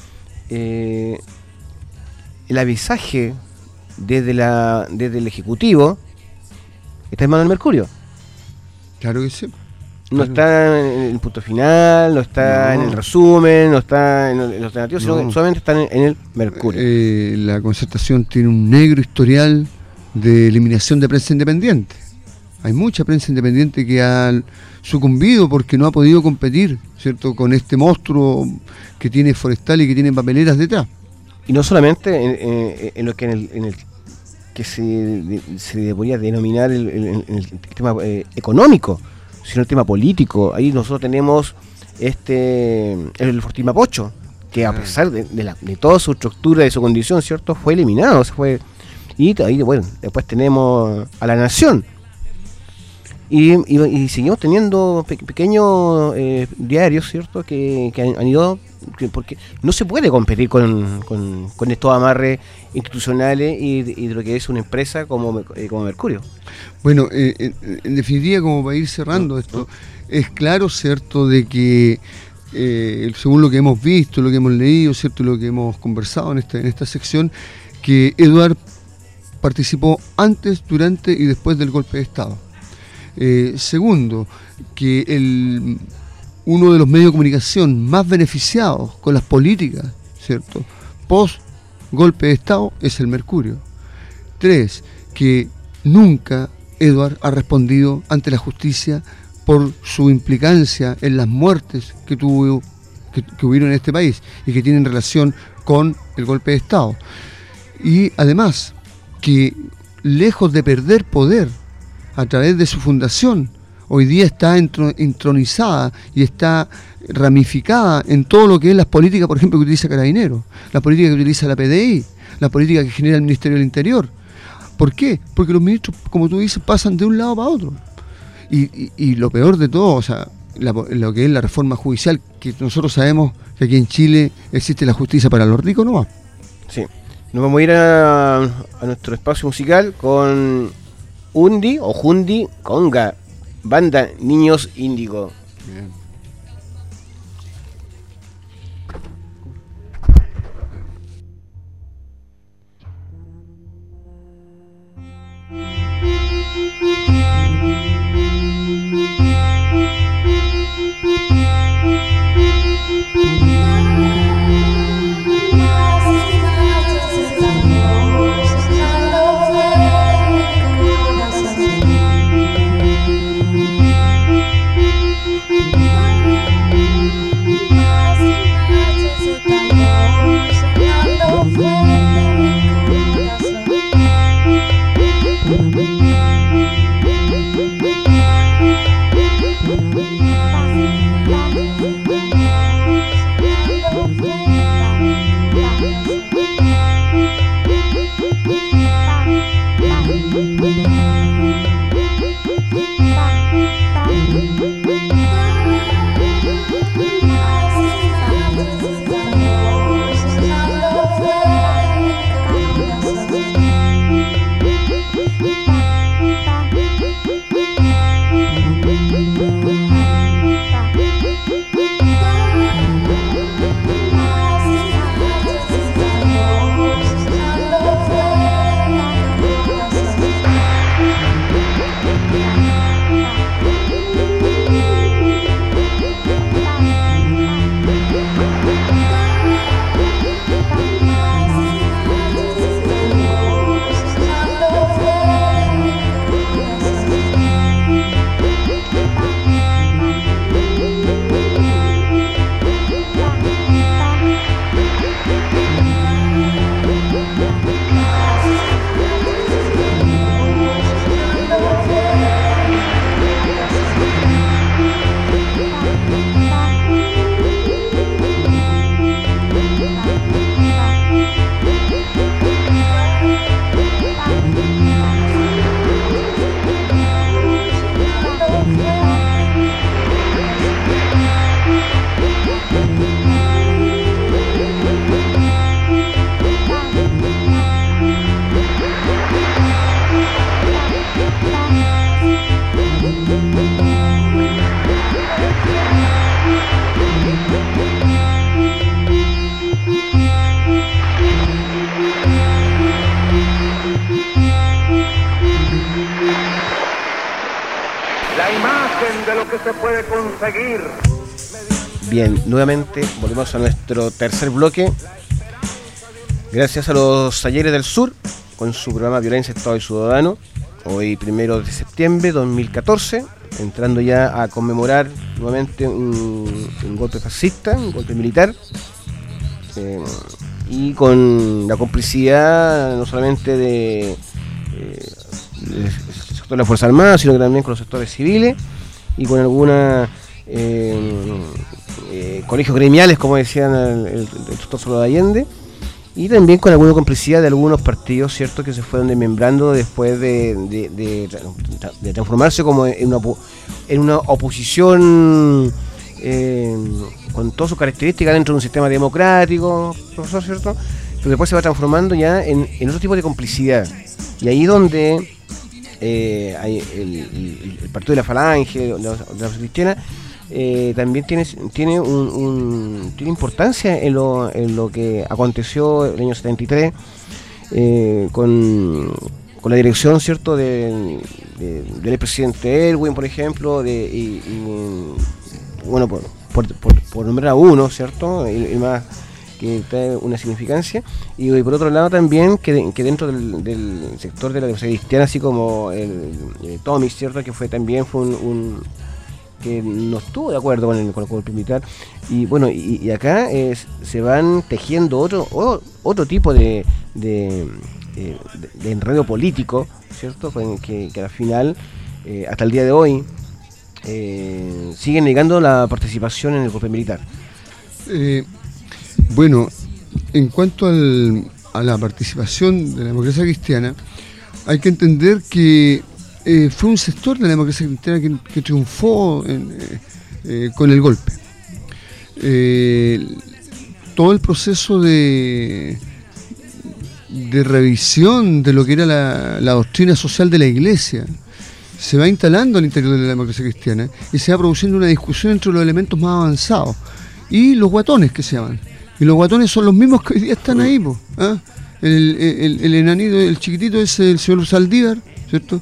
D: eh, el avisaje desde, la, desde el Ejecutivo está en manos del Mercurio.
E: Claro que sí.
D: No está en el punto final, no está
E: No.
D: en el resumen, no está en los alternativos,
E: No.
D: sino que solamente está en, en el Mercurio.
E: Eh, la concertación tiene un negro historial de eliminación de prensa independiente. Hay mucha prensa independiente que ha sucumbido porque no ha podido competir, ¿cierto?, con este monstruo que tiene Forestal y que tiene papeleras detrás.
D: Y no solamente en, en- en lo que en el, en el que se, se podría denominar el, el- el tema eh, económico, sino el tema político. Ahí nosotros tenemos este el Fortín Mapocho, que a pesar de, de, la, de toda su estructura, de su condición, ¿cierto?, fue eliminado. Se fue, y ahí, bueno, después tenemos a La Nación. Y, y, y seguimos teniendo pe- pequeños eh, diarios, ¿cierto?, que, que han, han ido, que- porque no se puede competir con, con, con estos amarres institucionales y, y de lo que es una empresa como, eh, como Mercurio.
E: Bueno, eh, en, en definitiva, como para ir cerrando esto, es claro, ¿cierto?, de que eh, según lo que hemos visto, lo que hemos leído, ¿cierto?, lo que hemos conversado en esta, en esta sección, que Edward participó antes, durante y después del golpe de Estado. Eh, segundo, que el, uno de los medios de comunicación más beneficiados con las políticas, ¿cierto?, post golpe de Estado es el Mercurio. Tres, que nunca Edward ha respondido ante la justicia por su implicancia en las muertes que tuvo que, que hubieron en este país y que tienen relación con el golpe de Estado. Y además, que lejos de perder poder a través de su fundación, hoy día está entro, entronizada y está ramificada en todo lo que es las políticas, por ejemplo, que utiliza Carabineros, la política que utiliza la P D I, la política que genera el Ministerio del Interior. ¿Por qué? Porque los ministros, como tú dices, pasan de un lado para otro. Y, y, y lo peor de todo, o sea, la, lo que es la reforma judicial, que nosotros sabemos que aquí en Chile existe la justicia para los ricos, no va.
D: Sí. Nos vamos a ir a, a nuestro espacio musical con Undi o Jundi Conga, banda Niños Índigo.
E: Bien.
F: Mas
A: lo que se puede conseguir.
D: Bien, nuevamente volvemos a nuestro tercer bloque. Gracias a los Talleres del Sur, con su programa Violencia, Estado y Ciudadano, hoy primero de septiembre de dos mil catorce, entrando ya a conmemorar nuevamente un, un golpe fascista, un golpe militar, eh, y con la complicidad no solamente de, eh, del sector de las Fuerzas Armadas, sino que también con los sectores civiles y con alguna eh, eh, colegios gremiales, como decían el, el, el doctor Salvador Allende, y también con alguna complicidad de algunos partidos, cierto, que se fueron desmembrando después de, de, de, de transformarse como en una, en una oposición eh, con todas sus características dentro de un sistema democrático, profesor, cierto, pero después se va transformando ya en, en otro tipo de complicidad. Y ahí donde eh, hay el, el, el partido de la Falange, de la, de la Cristiana, Eh, también tiene tiene un, un tiene importancia en lo en lo que aconteció el año setenta y tres eh, con, con la dirección, cierto, de, de, del expresidente Elwin, por ejemplo, de y, y, bueno, por, por, por, por nombrar a uno, cierto, y, y más que trae una significancia, y, y por otro lado también que, que dentro del, del sector de la democracia cristiana, así como el, el Tommy, cierto, que fue también fue un, un que no estuvo de acuerdo con el, con el golpe militar, y bueno, y, y acá es, se van tejiendo otro o, otro tipo de de, de, de enredo político, cierto, que, que al final eh, hasta el día de hoy eh, siguen negando la participación en el golpe militar.
E: Eh, bueno, en cuanto al, a la participación de la democracia cristiana, hay que entender que Eh, fue un sector de la democracia cristiana que, que triunfó en, eh, eh, con el golpe. Eh, todo el proceso de, de revisión de lo que era la, la doctrina social de la Iglesia se va instalando al interior de la democracia cristiana y se va produciendo una discusión entre los elementos más avanzados y los guatones, que se llaman. Y los guatones son los mismos que hoy día están ahí, po, ¿ah? el, el, el enanito, el chiquitito es el señor Saldívar, ¿cierto?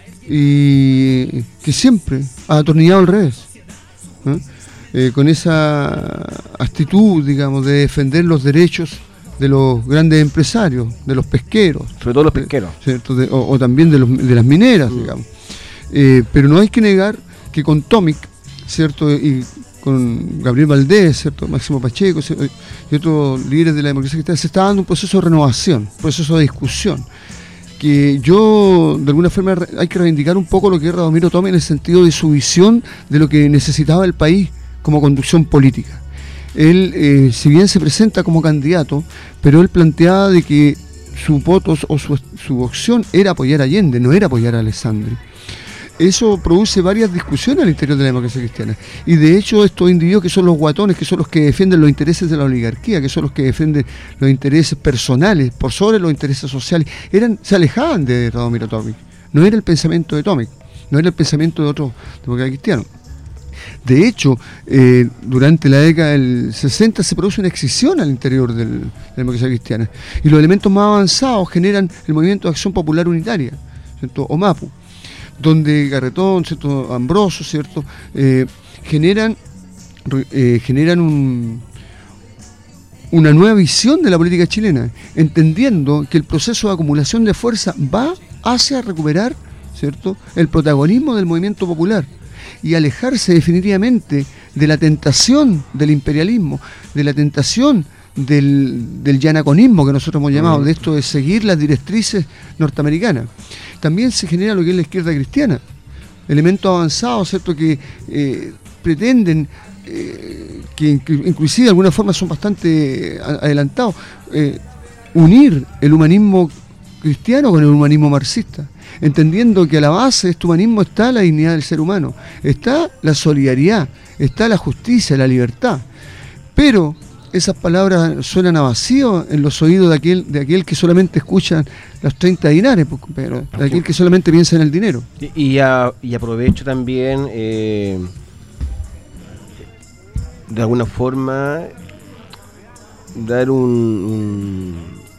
E: Y que siempre ha atornillado al revés, ¿eh? Eh, con esa actitud, digamos, de defender los derechos de los grandes empresarios, de los pesqueros,
D: sobre todo los pesqueros,
E: ¿cierto? De, o, o también de, los, de las mineras, mm. digamos. Eh, pero no hay que negar que con Tomic, ¿cierto? Y con Gabriel Valdés, ¿cierto? Máximo Pacheco, ¿cierto? Y otros líderes de la democracia cristiana, se está dando un proceso de renovación, un proceso de discusión, que yo, de alguna forma, hay que reivindicar un poco lo que es Radomiro Tomic en el sentido de su visión de lo que necesitaba el país como conducción política. Él, eh, si bien se presenta como candidato, pero él planteaba de que su voto o su, su opción era apoyar a Allende, no era apoyar a Alessandri. Eso produce varias discusiones al interior de la democracia cristiana. Y de hecho estos individuos que son los guatones, que son los que defienden los intereses de la oligarquía, que son los que defienden los intereses personales por sobre los intereses sociales, eran, se alejaban de Radomiro Tomic. No era el pensamiento de Tomic, no era el pensamiento de otros demócratas cristianos. De hecho, eh, durante la década del sesenta se produce una excisión al interior del, de la democracia cristiana. Y los elementos más avanzados generan el Movimiento de Acción Popular Unitaria, ¿cierto? O MAPU, donde Garretón, ¿cierto? Ambroso, ¿cierto? Eh, generan, eh, generan un, una nueva visión de la política chilena, entendiendo que el proceso de acumulación de fuerza va hacia recuperar, ¿cierto?, el protagonismo del movimiento popular y alejarse definitivamente de la tentación del imperialismo, de la tentación del, del yanaconismo que nosotros hemos llamado, de esto de seguir las directrices norteamericanas. También se genera lo que es la izquierda cristiana, elementos avanzados, ¿cierto?, que eh, pretenden, eh, que, que inclusive de alguna forma son bastante adelantados, eh, unir el humanismo cristiano con el humanismo marxista, entendiendo que a la base de este humanismo está la dignidad del ser humano, está la solidaridad, está la justicia, la libertad. Pero esas palabras suenan a vacío en los oídos de aquel, de aquel que solamente escucha los treinta dinares, pero de aquel que solamente piensa en el dinero.
D: Y, y, a, y aprovecho también, eh, de alguna forma, dar un, un,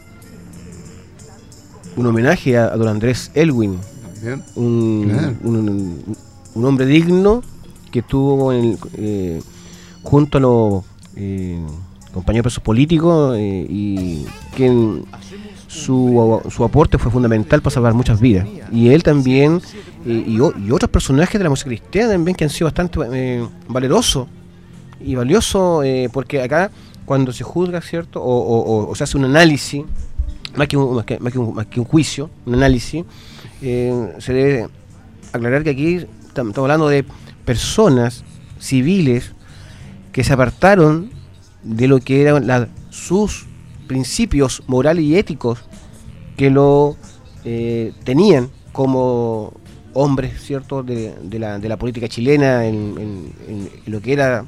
D: un homenaje a, a don Andrés Elwin, un, claro. un, un, un hombre digno que estuvo en el, eh, junto a los eh, compañeros presos políticos eh, y que su, su aporte fue fundamental para salvar muchas vidas. Y él también, eh, y, y otros personajes de la música cristiana también que han sido bastante eh, valerosos y valiosos, eh, porque acá cuando se juzga, ¿cierto? O, o, o se hace un análisis, más que un, más que, más que un, más que un juicio, un análisis, eh, se debe aclarar que aquí estamos hablando de personas civiles que se apartaron de lo que eran la, sus principios morales y éticos que lo eh, tenían como hombres, ¿cierto?, de, de, la, de la política chilena en, en, en lo que era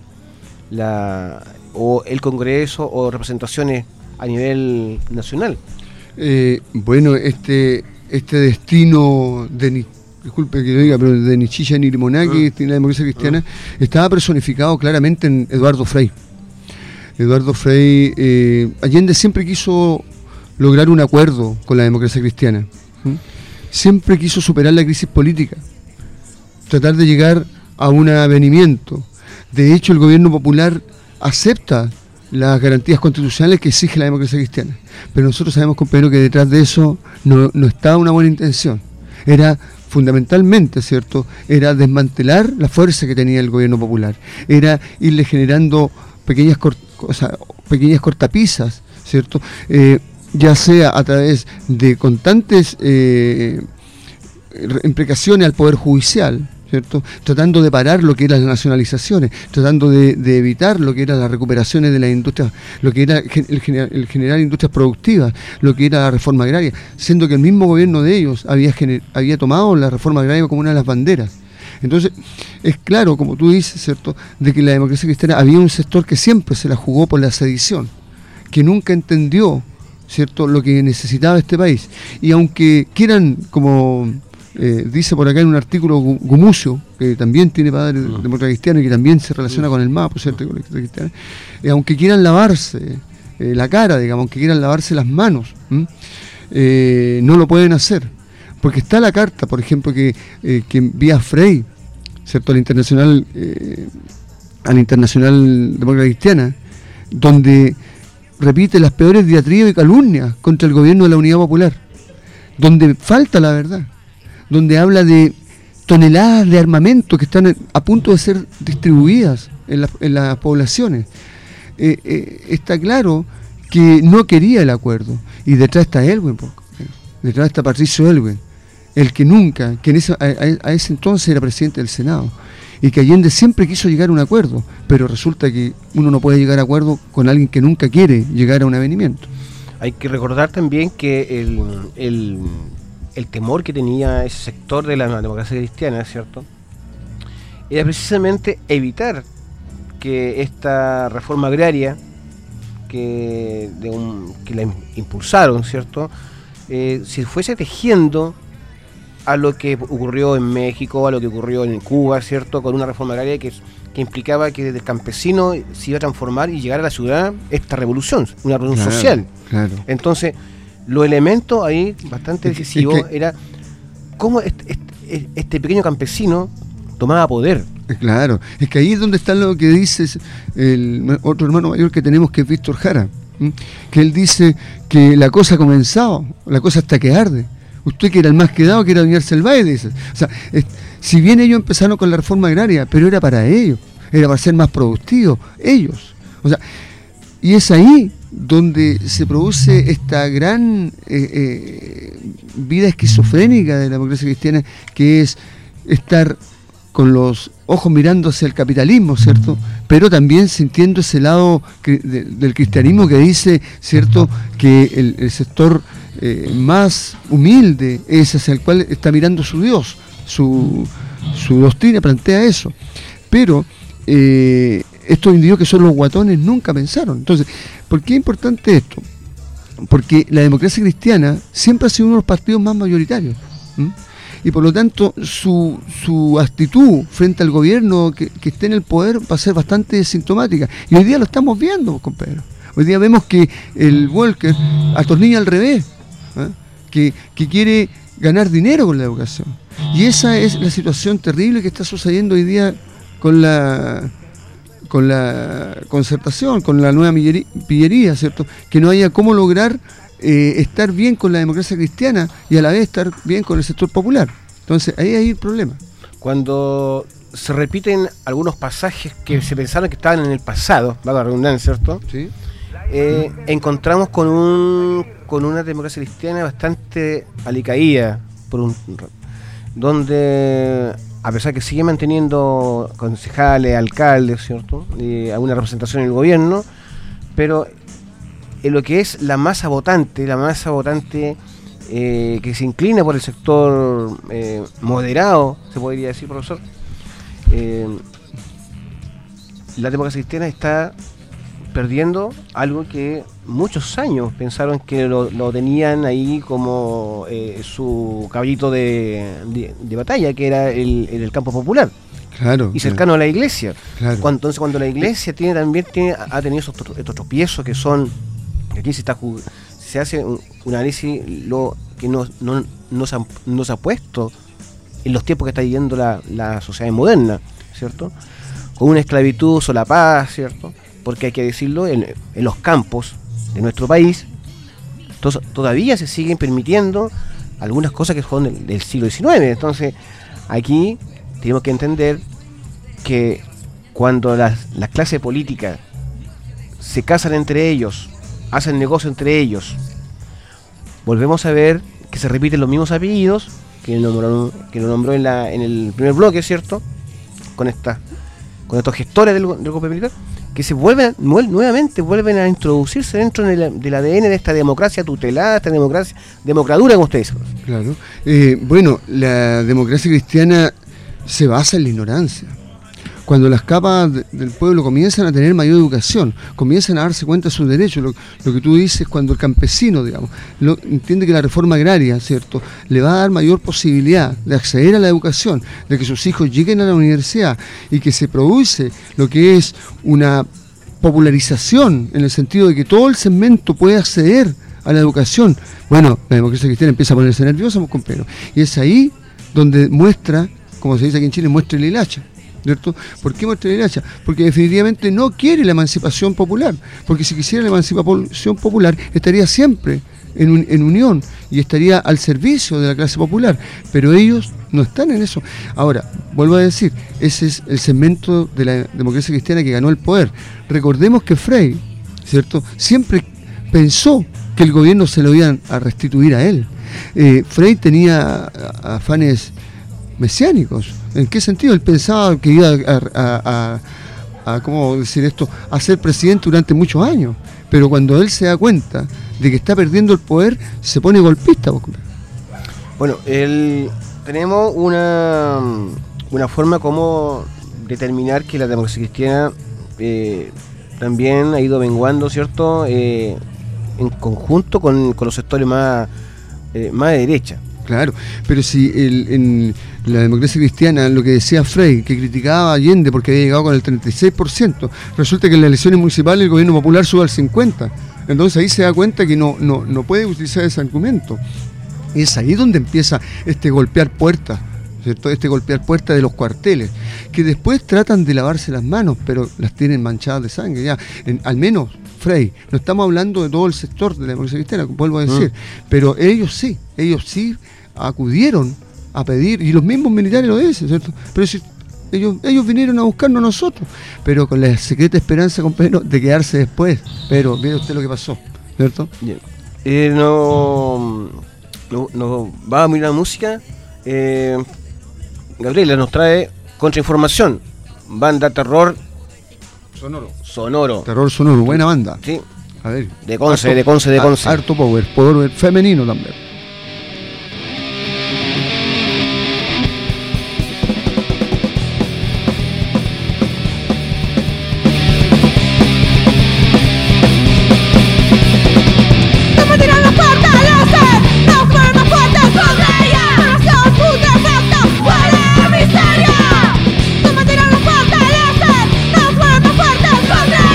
D: la o el Congreso o representaciones a nivel nacional.
E: Eh, bueno, este este destino de ni, disculpe que lo diga, pero de ni chicha ni limonada que uh, tiene la democracia cristiana uh. estaba personificado claramente en Eduardo Frei. Eduardo Frei, eh, Allende siempre quiso lograr un acuerdo con la democracia cristiana. ¿Mm? Siempre quiso superar la crisis política, tratar de llegar a un avenimiento. De hecho, el gobierno popular acepta las garantías constitucionales que exige la democracia cristiana. Pero nosotros sabemos, compañero, que detrás de eso no, no estaba una buena intención. Era fundamentalmente, ¿cierto?, era desmantelar la fuerza que tenía el gobierno popular. Era irle generando pequeñas, cort o sea, pequeñas cortapisas, ¿cierto?, eh, ya sea a través de constantes eh, imprecaciones al Poder Judicial, ¿cierto?, tratando de parar lo que eran las nacionalizaciones, tratando de, de evitar lo que eran las recuperaciones de las industrias, lo que era el, gener el generar industrias productivas, lo que era la reforma agraria, siendo que el mismo gobierno de ellos había, había tomado la reforma agraria como una de las banderas. Entonces, es claro, como tú dices, ¿cierto?, de que la democracia cristiana había un sector que siempre se la jugó por la sedición, que nunca entendió, ¿cierto?, lo que necesitaba este país. Y aunque quieran, como eh, dice por acá en un artículo Gumucio, que también tiene padre de democracia cristiana y que también se relaciona con el M A P, ¿cierto?, con la cristiana, eh, aunque quieran lavarse eh, la cara, digamos, aunque quieran lavarse las manos, eh, no lo pueden hacer. Porque está la carta, por ejemplo, que, eh, que envía Frei, ¿cierto?, al Internacional, eh, al Internacional Democracia Cristiana, donde repite las peores diatribas y calumnias contra el gobierno de la Unidad Popular, donde falta la verdad, donde habla de toneladas de armamento que están a punto de ser distribuidas en, la, en las poblaciones. Eh, eh, está claro que no quería el acuerdo, y detrás está Elwin, detrás está Patricio Elwin, el que nunca, que en ese, a, a ese entonces era presidente del Senado, y que Allende siempre quiso llegar a un acuerdo, pero resulta que uno no puede llegar a acuerdo con alguien que nunca quiere llegar a un avenimiento.
D: Hay que recordar también que el, el, el temor que tenía ese sector de la democracia cristiana, ¿cierto?, era precisamente evitar que esta reforma agraria que, de un, que la impulsaron, ¿cierto?, eh, si fuese tejiendo a lo que ocurrió en México, a lo que ocurrió en Cuba, ¿cierto?, con una reforma agraria que, que implicaba que desde el campesino se iba a transformar y llegar a la ciudad esta revolución, una revolución claro, social. Claro. Entonces, los elementos ahí bastante decisivos es que, era cómo este, este, este pequeño campesino tomaba poder.
E: Claro, es que ahí es donde está lo que dice el otro hermano mayor que tenemos, que es Víctor Jara, ¿m? que él dice que la cosa ha comenzado, la cosa hasta que arde. Usted que era el más quedado, que era doña Arcelvae, dice. O sea, es, si bien ellos empezaron con la reforma agraria, pero era para ellos, era para ser más productivos, ellos. O sea, y es ahí donde se produce esta gran eh, eh, vida esquizofrénica de la democracia cristiana, que es estar con los ojos mirando hacia el capitalismo, ¿cierto?, pero también sintiendo ese lado que, de, del cristianismo que dice, ¿cierto?, que el, el sector eh, más humilde es hacia el cual está mirando su Dios, su, su doctrina plantea eso, pero eh, estos individuos que son los guatones nunca pensaron. Entonces, ¿por qué es importante esto? Porque la democracia cristiana siempre ha sido uno de los partidos más mayoritarios, ¿m? Y por lo tanto su, su actitud frente al gobierno que, que esté en el poder va a ser bastante sintomática. Y hoy día lo estamos viendo, compañeros. Hoy día vemos que el Volcker atornilla al revés, ¿eh? que, que quiere ganar dinero con la educación. Y esa es la situación terrible que está sucediendo hoy día con la con la concertación, con la nueva pillería, pillería, ¿cierto? Que no haya cómo lograr eh, estar bien con la democracia cristiana y a la vez estar bien con el sector popular. Entonces, ahí hay el problema.
D: Cuando se repiten algunos pasajes que se pensaron que estaban en el pasado, va la redundancia, ¿cierto?
E: ¿Sí?
D: Eh, encontramos con un con una democracia cristiana bastante alicaída, por un, donde, a pesar que sigue manteniendo concejales, alcaldes, ¿cierto? Y alguna representación en el gobierno, pero en lo que es la masa votante, la masa votante eh, que se inclina por el sector eh, moderado, se podría decir, profesor, eh, la democracia cristiana está perdiendo algo que muchos años pensaron que lo, lo tenían ahí como eh, su caballito de, de, de batalla, que era el, el campo popular.
E: Claro.
D: Y cercano
E: claro.
D: a la iglesia.
E: Claro.
D: Cuando, entonces cuando la iglesia tiene también tiene, ha tenido estos, estos tropiezos que son, aquí se está se hace un, un análisis lo que no, no, no, se ha, no se ha puesto en los tiempos que está viviendo la, la sociedad moderna, ¿cierto? Con una esclavitud solapada, ¿cierto? Porque hay que decirlo, en, en los campos de nuestro país to- todavía se siguen permitiendo algunas cosas que son del, del siglo diecinueve. Entonces, aquí tenemos que entender que cuando las, las clases políticas se casan entre ellos, hacen negocio entre ellos, volvemos a ver que se repiten los mismos apellidos que lo nombró, que lo nombró en, la, en el primer bloque, ¿cierto? Con esta, con estos gestores del, del golpe militar, que se vuelven nuevamente vuelven a introducirse dentro del, del A D N de esta democracia tutelada, esta democracia, democradura, como ustedes dicen.
E: Claro. Eh, bueno, la democracia cristiana se basa en la ignorancia. Cuando las capas de, del pueblo comienzan a tener mayor educación, comienzan a darse cuenta de sus derechos, lo, lo que tú dices, cuando el campesino, digamos, lo, entiende que la reforma agraria, ¿cierto?, le va a dar mayor posibilidad de acceder a la educación, de que sus hijos lleguen a la universidad y que se produce lo que es una popularización en el sentido de que todo el segmento puede acceder a la educación. Bueno, la democracia cristiana empieza a ponerse nerviosa, pues, compañero, y es ahí donde muestra, como se dice aquí en Chile, muestra el hilacha, ¿cierto? ¿Por qué muestra el hilacha? Porque definitivamente no quiere la emancipación popular, porque si quisiera la emancipación popular estaría siempre en, un, en unión y estaría al servicio de la clase popular, pero ellos no están en eso. Ahora, vuelvo a decir, ese es el segmento de la democracia cristiana que ganó el poder. Recordemos que Frei, ¿cierto?, siempre pensó que el gobierno se lo iban a restituir a él. Eh, Frei tenía afanes mesiánicos. ¿En qué sentido? Él pensaba que iba a, a, a, a ¿cómo decir esto?, a ser presidente durante muchos años, pero cuando él se da cuenta de que está perdiendo el poder, se pone golpista.
D: Bueno, el, tenemos una, una forma como determinar que la democracia cristiana eh, también ha ido menguando, ¿cierto?, eh, en conjunto con, con los sectores más, eh, más de derecha.
E: Claro, pero si el, en la democracia cristiana, lo que decía Frei, que criticaba a Allende porque había llegado con el treinta y seis por ciento, resulta que en las elecciones municipales el gobierno popular sube al cincuenta por ciento. Entonces ahí se da cuenta que no, no, no puede utilizar ese argumento. Y es ahí donde empieza este golpear puertas, ¿cierto? Este golpear puertas de los cuarteles, que después tratan de lavarse las manos, pero las tienen manchadas de sangre. Ya, en, al menos, Frei, no estamos hablando de todo el sector de la democracia cristiana, vuelvo a decir, mm. pero ellos sí, ellos sí acudieron a pedir, y los mismos militares lo dicen, ¿cierto? Pero si ellos, ellos vinieron a buscarnos a nosotros, pero con la secreta esperanza, compañero, de quedarse después. Pero mire usted lo que pasó, ¿cierto?
D: Bien. Eh, no, no, no va a mirar la música. Eh, Gabriela nos trae contrainformación, banda terror
E: sonoro.
D: Sonoro.
E: Terror sonoro, buena banda.
D: Sí.
E: A ver.
D: De Conce,
E: harto,
D: de Conce, de Conce.
E: Harto power, power femenino también.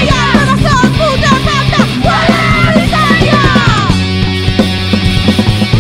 F: Corazón putrefacto, huele a miseria.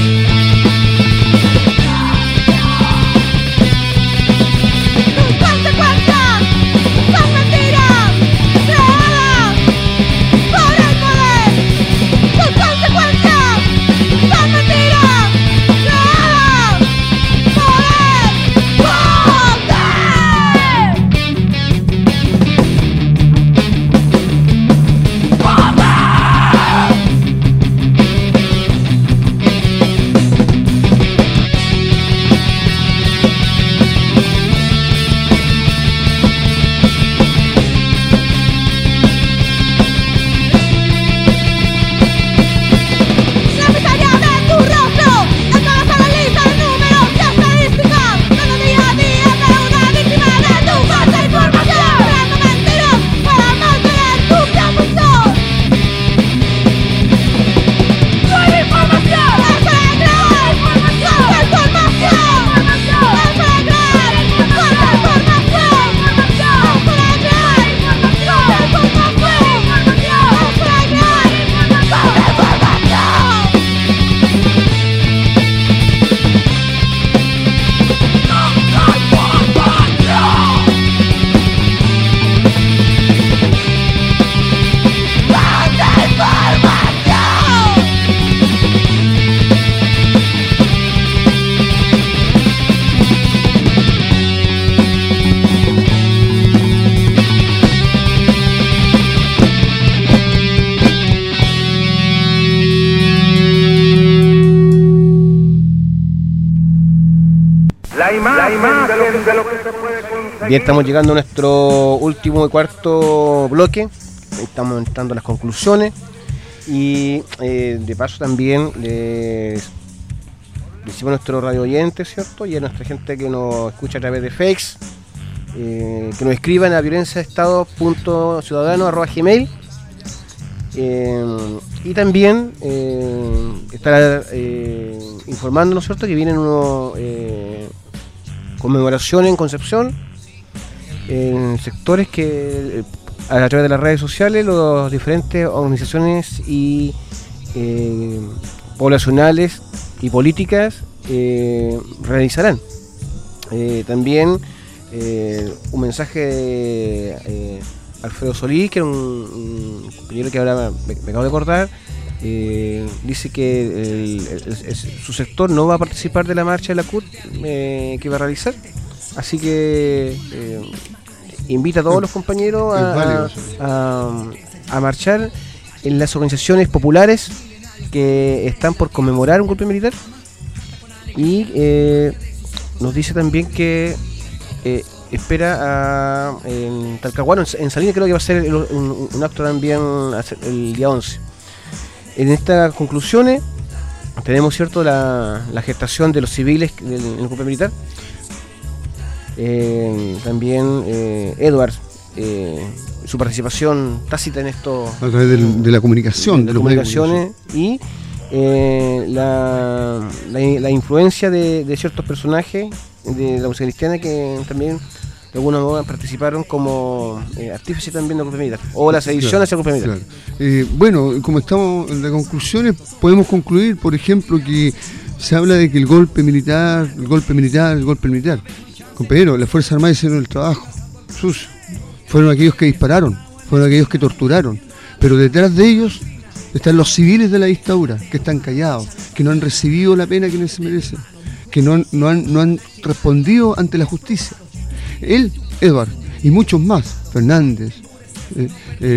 A: de lo que se puede conseguir.
D: Bien, estamos llegando a nuestro último y cuarto bloque. Estamos entrando a las conclusiones. Y eh, de paso también les decimos a nuestros radio oyentes, ¿cierto? Y a nuestra gente que nos escucha a través de Fakes, eh, que nos escriban a violenciaestado punto ciudadano arroba gmail. Eh, y también eh, estar eh, informándonos, ¿cierto? Que vienen unos eh, conmemoraciones en Concepción, en sectores que a través de las redes sociales las diferentes organizaciones y eh, poblacionales y políticas eh, realizarán. Eh, también eh, un mensaje de eh, Alfredo Solís, que era un, un compañero que ahora me, me acabo de acordar, eh, dice que el, el, el, su sector no va a participar de la marcha de la C U T eh, que va a realizar, así que eh, invita a todos los compañeros a, a, a marchar en las organizaciones populares que están por conmemorar un golpe militar. Y eh, nos dice también que eh, espera a, en Talcahuano, en, en Salinas creo que va a ser el, un, un acto también el día once. En estas conclusiones tenemos, cierto, la, la gestación de los civiles en el golpe militar. Eh, también eh, Edward, eh, su participación tácita en esto
E: a través del, de la comunicación,
D: de, de, de comunicaciones y eh, la, la, la influencia de, de ciertos personajes de la música cristiana que también de alguna manera participaron como eh, artífices también del golpe militar o la sedición claro, hacia el golpe militar.
E: Claro. Eh, bueno, como estamos en las conclusiones, podemos concluir, por ejemplo, que se habla de que el golpe militar, el golpe militar, el golpe militar. Compañero, las Fuerzas Armadas hicieron el trabajo sucio. Fueron aquellos que dispararon, fueron aquellos que torturaron. Pero detrás de ellos están los civiles de la dictadura, que están callados, que no han recibido la pena que se merecen, que no han, no han, no han respondido ante la justicia. Él, Edward, y muchos más, Fernández, eh,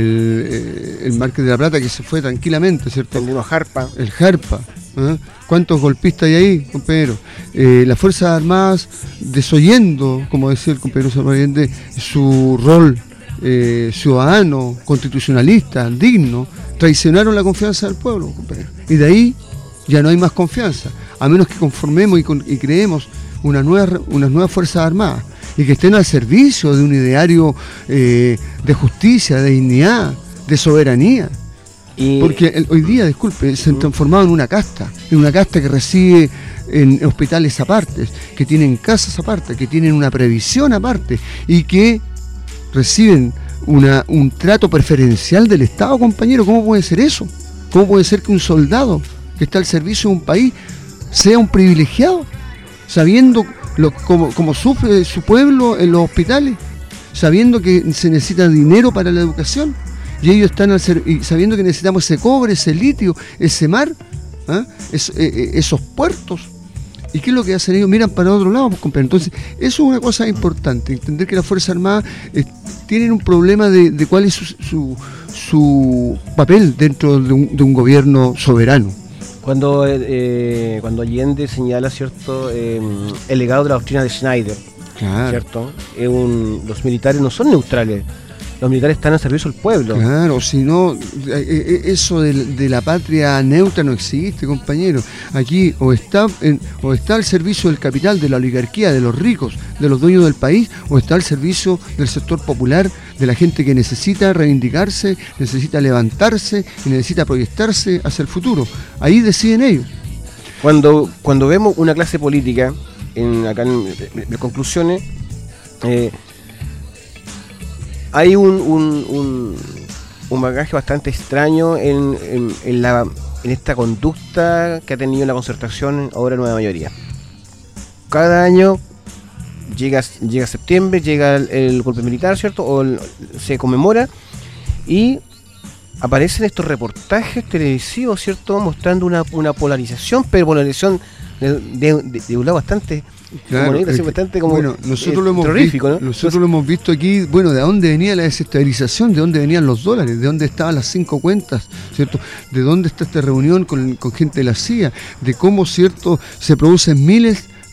E: el, el Márquez de la Plata, que se fue tranquilamente, ¿cierto?
D: El mismo Jarpa.
E: El Jarpa. ¿Eh? ¿Cuántos golpistas hay ahí, compañero? Eh, las Fuerzas Armadas desoyendo, como decía el compañero Salvador, su rol eh, ciudadano, constitucionalista, digno, traicionaron la confianza del pueblo, compañero. Y de ahí ya no hay más confianza, a menos que conformemos y, con, y creemos una nueva, unas nuevas Fuerzas Armadas y que estén al servicio de un ideario eh, de justicia, de dignidad, de soberanía. Y porque el, hoy día, disculpe, se han transformado en una casta, en una casta que recibe en hospitales apartes, que tienen casas aparte, que tienen una previsión aparte y que reciben una, un trato preferencial del Estado, compañero. ¿Cómo puede ser eso? ¿Cómo puede ser que un soldado que está al servicio de un país sea un privilegiado, sabiendo lo, cómo, cómo sufre su pueblo en los hospitales, sabiendo que se necesita dinero para la educación? Y ellos están al ser, y sabiendo que necesitamos ese cobre, ese litio, ese mar, ¿eh? es, eh, esos puertos. ¿Y qué es lo que hacen ellos? Miran para otro lado, pues, compañero. Entonces, eso es una cosa importante, entender que las Fuerzas Armadas eh, tienen un problema de, de cuál es su, su, su papel dentro de un, de un gobierno soberano.
D: Cuando, eh, cuando Allende señala, ¿cierto?, eh, el legado de la doctrina de Schneider,
E: claro.
D: ¿cierto? Es un, los militares no son neutrales. Los militares están al servicio del pueblo.
E: Claro, si no, eso de, de la patria neutra no existe, compañero. Aquí o está, en, o está al servicio del capital, de la oligarquía, de los ricos, de los dueños del país, o está al servicio del sector popular, de la gente que necesita reivindicarse, necesita levantarse y necesita proyectarse hacia el futuro. Ahí deciden ellos.
D: Cuando, cuando vemos una clase política, en, acá en, en conclusiones, eh, hay un, un, un, un bagaje bastante extraño en, en, en, la, en esta conducta que ha tenido la Concertación ahora Nueva Mayoría. Cada año llega, llega septiembre, llega el, el golpe militar, ¿cierto? O el, se conmemora y aparecen estos reportajes televisivos, ¿cierto? Mostrando una, una polarización, pero polarización de, de, de, de un lado bastante...
E: Claro,
D: como es bastante como
E: bueno, nosotros,
D: eh,
E: lo, hemos
D: terrorífico,
E: visto,
D: ¿no?
E: nosotros
D: Entonces,
E: lo hemos visto aquí, bueno, de dónde venía la desestabilización, de dónde venían los dólares, de dónde estaban las cinco cuentas, ¿cierto? De dónde está esta reunión con, con gente de la C I A, de cómo, ¿cierto?, se producen miles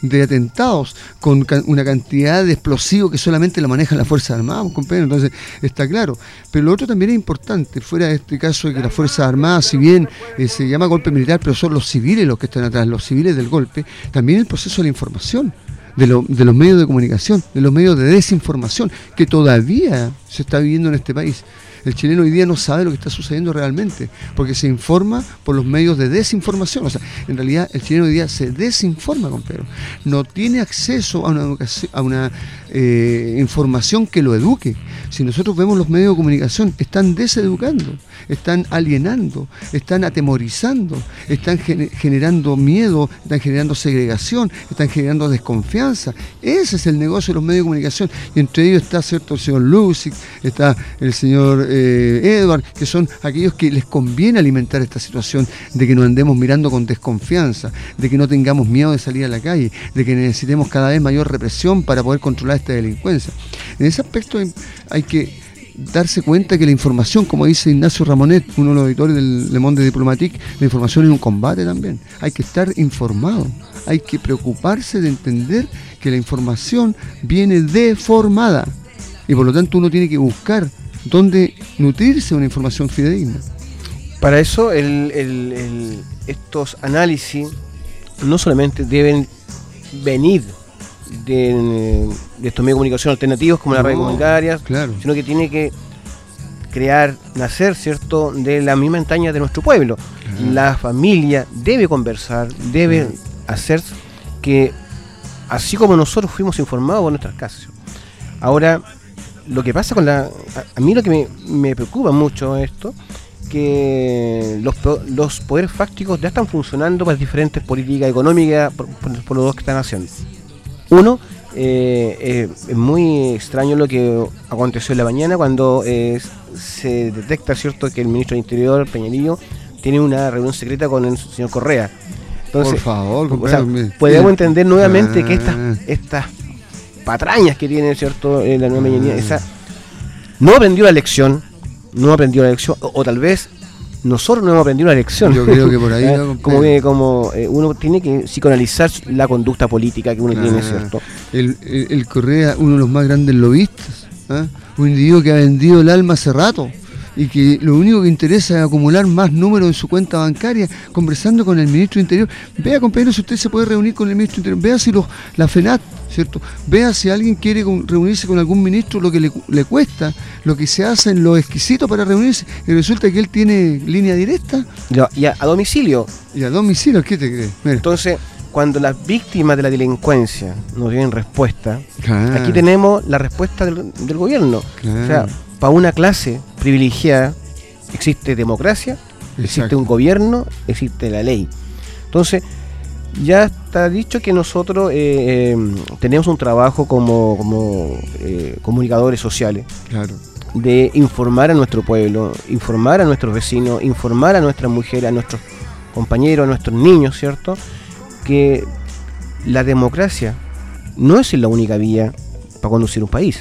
E: de atentados con ca- una cantidad de explosivos que solamente lo manejan las Fuerzas Armadas, compañero. Entonces, está claro. Pero lo otro también es importante, fuera de este caso de que las Fuerzas Armadas, si bien eh, se llama golpe militar, pero son los civiles los que están atrás, los civiles del golpe, también el proceso de la información. De, lo, de los medios de comunicación, de los medios de desinformación, que todavía se está viviendo en este país. El chileno hoy día no sabe lo que está sucediendo realmente, porque se informa por los medios de desinformación. O sea, en realidad el chileno hoy día se desinforma, compañero. No tiene acceso a una educación, a una eh, información que lo eduque. Si nosotros vemos los medios de comunicación, están deseducando, están alienando, están atemorizando, están gener- generando miedo, están generando segregación, están generando desconfianza. Ese es el negocio de los medios de comunicación. Y entre ellos está, cierto, el señor Lusic, está el señor eh, Edward, que son aquellos que les conviene alimentar esta situación de que nos andemos mirando con desconfianza, de que no tengamos miedo de salir a la calle, de que necesitemos cada vez mayor represión para poder controlar esta delincuencia. En ese aspecto hay, hay que darse cuenta que la información, como dice Ignacio Ramonet, uno de los editores del Le Monde Diplomatique, la información es un combate también. Hay que estar informado, hay que preocuparse de entender que la información viene deformada y por lo tanto uno tiene que buscar dónde nutrirse de una información fidedigna.
D: Para eso el, el, el, estos análisis no solamente deben venir de, de estos medios de comunicación alternativos como no, las redes comunitarias, claro, sino que tiene que crear, nacer, ¿cierto?, de la misma entraña de nuestro pueblo. Claro. La familia debe conversar, debe claro. hacer que, así como nosotros fuimos informados por nuestras casas. Ahora, lo que pasa con la... A, a mí lo que me, me preocupa mucho esto, que los, los poderes fácticos ya están funcionando para diferentes políticas económicas por, por, por los dos que están haciendo. Uno, eh, eh, es muy extraño lo que aconteció en la mañana cuando eh, se detecta, cierto, que el ministro del Interior, Peñalillo, tiene una reunión secreta con el señor Correa. Entonces,
E: por favor,
D: o sea, podemos entender nuevamente ah. que estas estas patrañas que tiene, cierto, en la nueva ah. mañanía, esa no aprendió la lección, no aprendió la lección, o, o tal vez nosotros no hemos aprendido la lección.
E: Yo creo que por ahí
D: ¿eh? como que como eh, uno tiene que psicoanalizar la conducta política que uno ah, tiene, ¿cierto?
E: El, el, el Correa, uno de los más grandes lobistas, ¿eh? Un individuo que ha vendido el alma hace rato y que lo único que interesa es acumular más números en su cuenta bancaria, conversando con el ministro de Interior. Vea, compañero, si usted se puede reunir con el ministro de Interior, vea si los, la FENAT, ¿cierto? Vea si alguien quiere con, reunirse con algún ministro, lo que le, le cuesta, lo que se hace en lo exquisito para reunirse, y resulta que él tiene línea directa.
D: Ya, y a, a domicilio.
E: Y a domicilio, ¿qué te crees? Mira.
D: Entonces, cuando las víctimas de la delincuencia no tienen respuesta,
E: claro.
D: aquí tenemos la respuesta del, del gobierno.
E: Claro.
D: O sea, para una clase privilegiada existe democracia, exacto, existe un gobierno, existe la ley. Entonces, ya está dicho que nosotros eh, eh, tenemos un trabajo como, como eh, comunicadores sociales,
E: claro,
D: de informar a nuestro pueblo, informar a nuestros vecinos, informar a nuestras mujeres, a nuestros compañeros, a nuestros niños, ¿cierto?, que la democracia no es la única vía para conducir un país.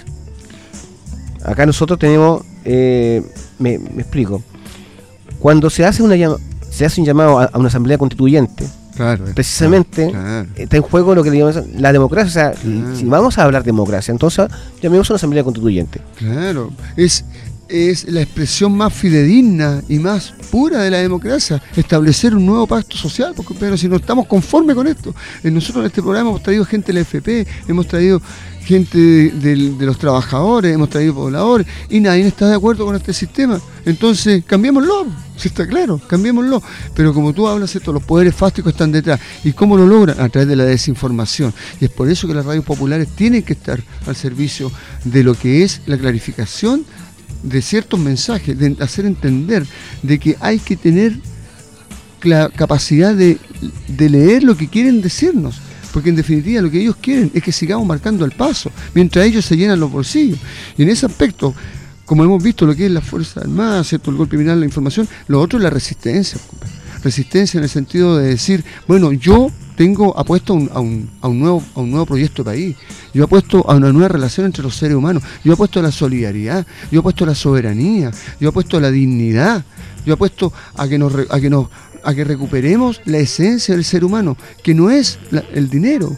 D: Acá nosotros tenemos, eh, me, me explico, cuando se hace una se hace un llamado a, a una asamblea constituyente,
E: claro,
D: precisamente
E: claro.
D: está en juego lo que le llamamos la democracia. O sea, claro. si vamos a hablar de democracia, entonces llamemos a una asamblea constituyente.
E: Claro, es, es la expresión más fidedigna y más pura de la democracia, establecer un nuevo pacto social, porque pero si no estamos conformes con esto. Nosotros en este programa hemos traído gente de la F P, hemos traído gente de, de, de los trabajadores, hemos traído pobladores, y nadie está de acuerdo con este sistema. Entonces, cambiémoslo, si está claro, cambiémoslo. Pero como tú hablas, esto, los poderes fácticos están detrás. ¿Y cómo lo logran? A través de la desinformación. Y es por eso que las radios populares tienen que estar al servicio de lo que es la clarificación de ciertos mensajes, de hacer entender de que hay que tener la capacidad de, de leer lo que quieren decirnos. Porque en definitiva lo que ellos quieren es que sigamos marcando el paso, mientras ellos se llenan los bolsillos. Y en ese aspecto, como hemos visto lo que es la Fuerza Armada, ¿cierto?, el golpe criminal, la información, lo otro es la resistencia. Resistencia en el sentido de decir, bueno, yo tengo apuesto a un, a un, a un, nuevo, a un nuevo proyecto de país, yo apuesto a una nueva relación entre los seres humanos, yo apuesto a la solidaridad, yo apuesto a la soberanía, yo apuesto a la dignidad, yo apuesto a que nos... A que nos a que recuperemos la esencia del ser humano, que no es la, el dinero,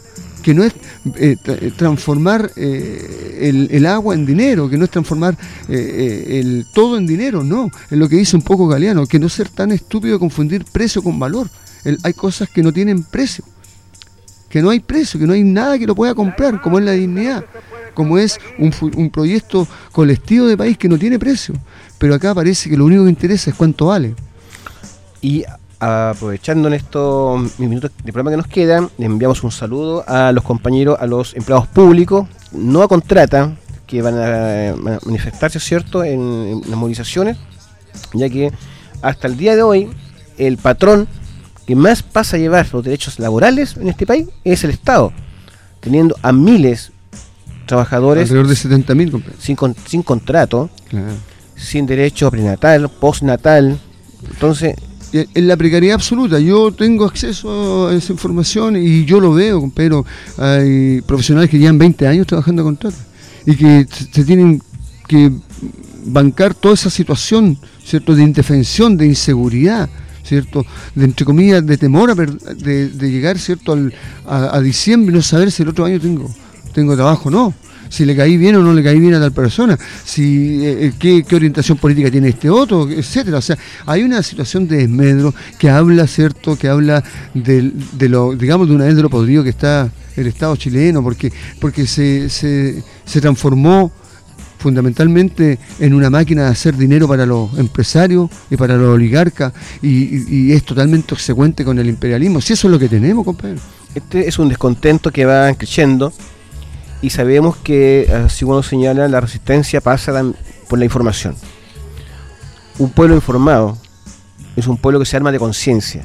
E: que no es eh, tra- transformar eh, el, el agua en dinero, que no es transformar eh, eh, el todo en dinero, no, es lo que dice un poco Galeano, que no ser tan estúpido de confundir precio con valor. El, hay cosas que no tienen precio, que no hay precio, que no hay nada que lo pueda comprar, como es la dignidad, como es un, un proyecto colectivo de país que no tiene precio, pero acá parece que lo único que interesa es cuánto vale.
D: Y aprovechando en estos minutos de programa que nos quedan, le enviamos un saludo a los compañeros, a los empleados públicos, no a contrata, que van a, van a manifestarse, ¿cierto?, en, en las movilizaciones, ya que hasta el día de hoy el patrón que más pasa a llevar los derechos laborales en este país es el Estado, teniendo a miles de trabajadores
E: alrededor de setenta mil
D: sin, con, sin contrato,
E: claro,
D: sin derecho prenatal, postnatal. Entonces,
E: en la precariedad absoluta. Yo tengo acceso a esa información y yo lo veo, pero hay profesionales que llevan veinte años trabajando a contrato y que se tienen que bancar toda esa situación, ¿cierto?, de indefensión, de inseguridad, ¿cierto?, de, entre comillas, de temor a per, de, de llegar, ¿cierto?, al, a, a diciembre y no saber si el otro año tengo, tengo trabajo o no, si le caí bien o no le caí bien a tal persona, si eh, qué, qué orientación política tiene este otro, etcétera. O sea, hay una situación de desmedro que habla, ¿cierto?, que habla de, de lo, digamos, de una vez de lo podrido que está el Estado chileno, porque, porque se, se, se transformó fundamentalmente en una máquina de hacer dinero para los empresarios y para los oligarcas, y, y, y es totalmente obsecuente con el imperialismo. Si eso es lo que tenemos, compañero.
D: Este es un descontento que va creciendo y sabemos que, así como señala, la resistencia pasa por la información. Un pueblo informado es un pueblo que se arma de conciencia,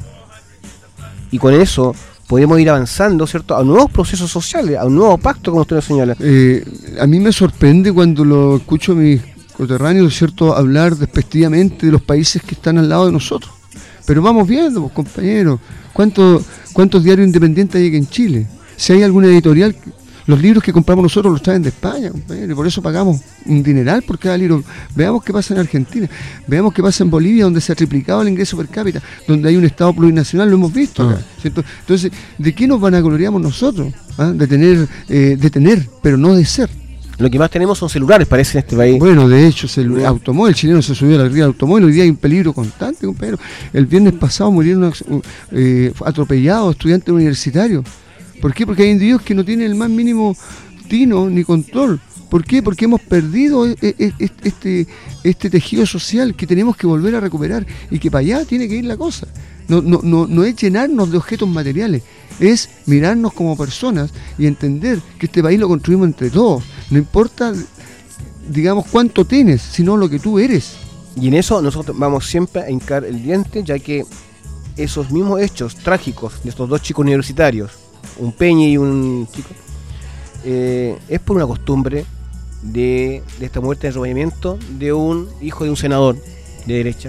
D: y con eso podemos ir avanzando, ¿cierto?, a nuevos procesos sociales, a un nuevo pacto, como usted lo señala.
E: Eh, a mí me sorprende cuando lo escucho a mis coterráneos, ¿cierto?, hablar despectivamente de los países que están al lado de nosotros. Pero vamos viendo, pues, compañeros, ¿cuántos, cuántos diarios independientes hay aquí en Chile? Si hay alguna editorial, los libros que compramos nosotros los traen de España, compañero, y por eso pagamos un dineral por cada libro. Veamos qué pasa en Argentina, veamos qué pasa en Bolivia, donde se ha triplicado el ingreso per cápita, donde hay un Estado plurinacional, lo hemos visto acá, ¿cierto? Entonces, ¿de qué nos vanagloriamos nosotros? ¿Ah? De tener, eh, de tener, pero no de ser.
D: Lo que más tenemos son celulares, parece, en este país.
E: Bueno, de hecho, el automóvil, el chileno se subió a la ría del automóvil, hoy día hay un peligro constante, compañero. El viernes pasado murieron eh, atropellados estudiantes universitarios. ¿Por qué? Porque hay individuos que no tienen el más mínimo tino ni control. ¿Por qué? Porque hemos perdido este, este tejido social que tenemos que volver a recuperar, y que para allá tiene que ir la cosa. No, no, no, no es llenarnos de objetos materiales, es mirarnos como personas y entender que este país lo construimos entre todos. No importa, digamos, cuánto tienes, sino lo que tú eres.
D: Y en eso nosotros vamos siempre a hincar el diente, ya que esos mismos hechos trágicos de estos dos chicos universitarios, un Peña y un chico, eh, es por una costumbre de, de esta muerte de enrobamiento de un hijo de un senador de derecha,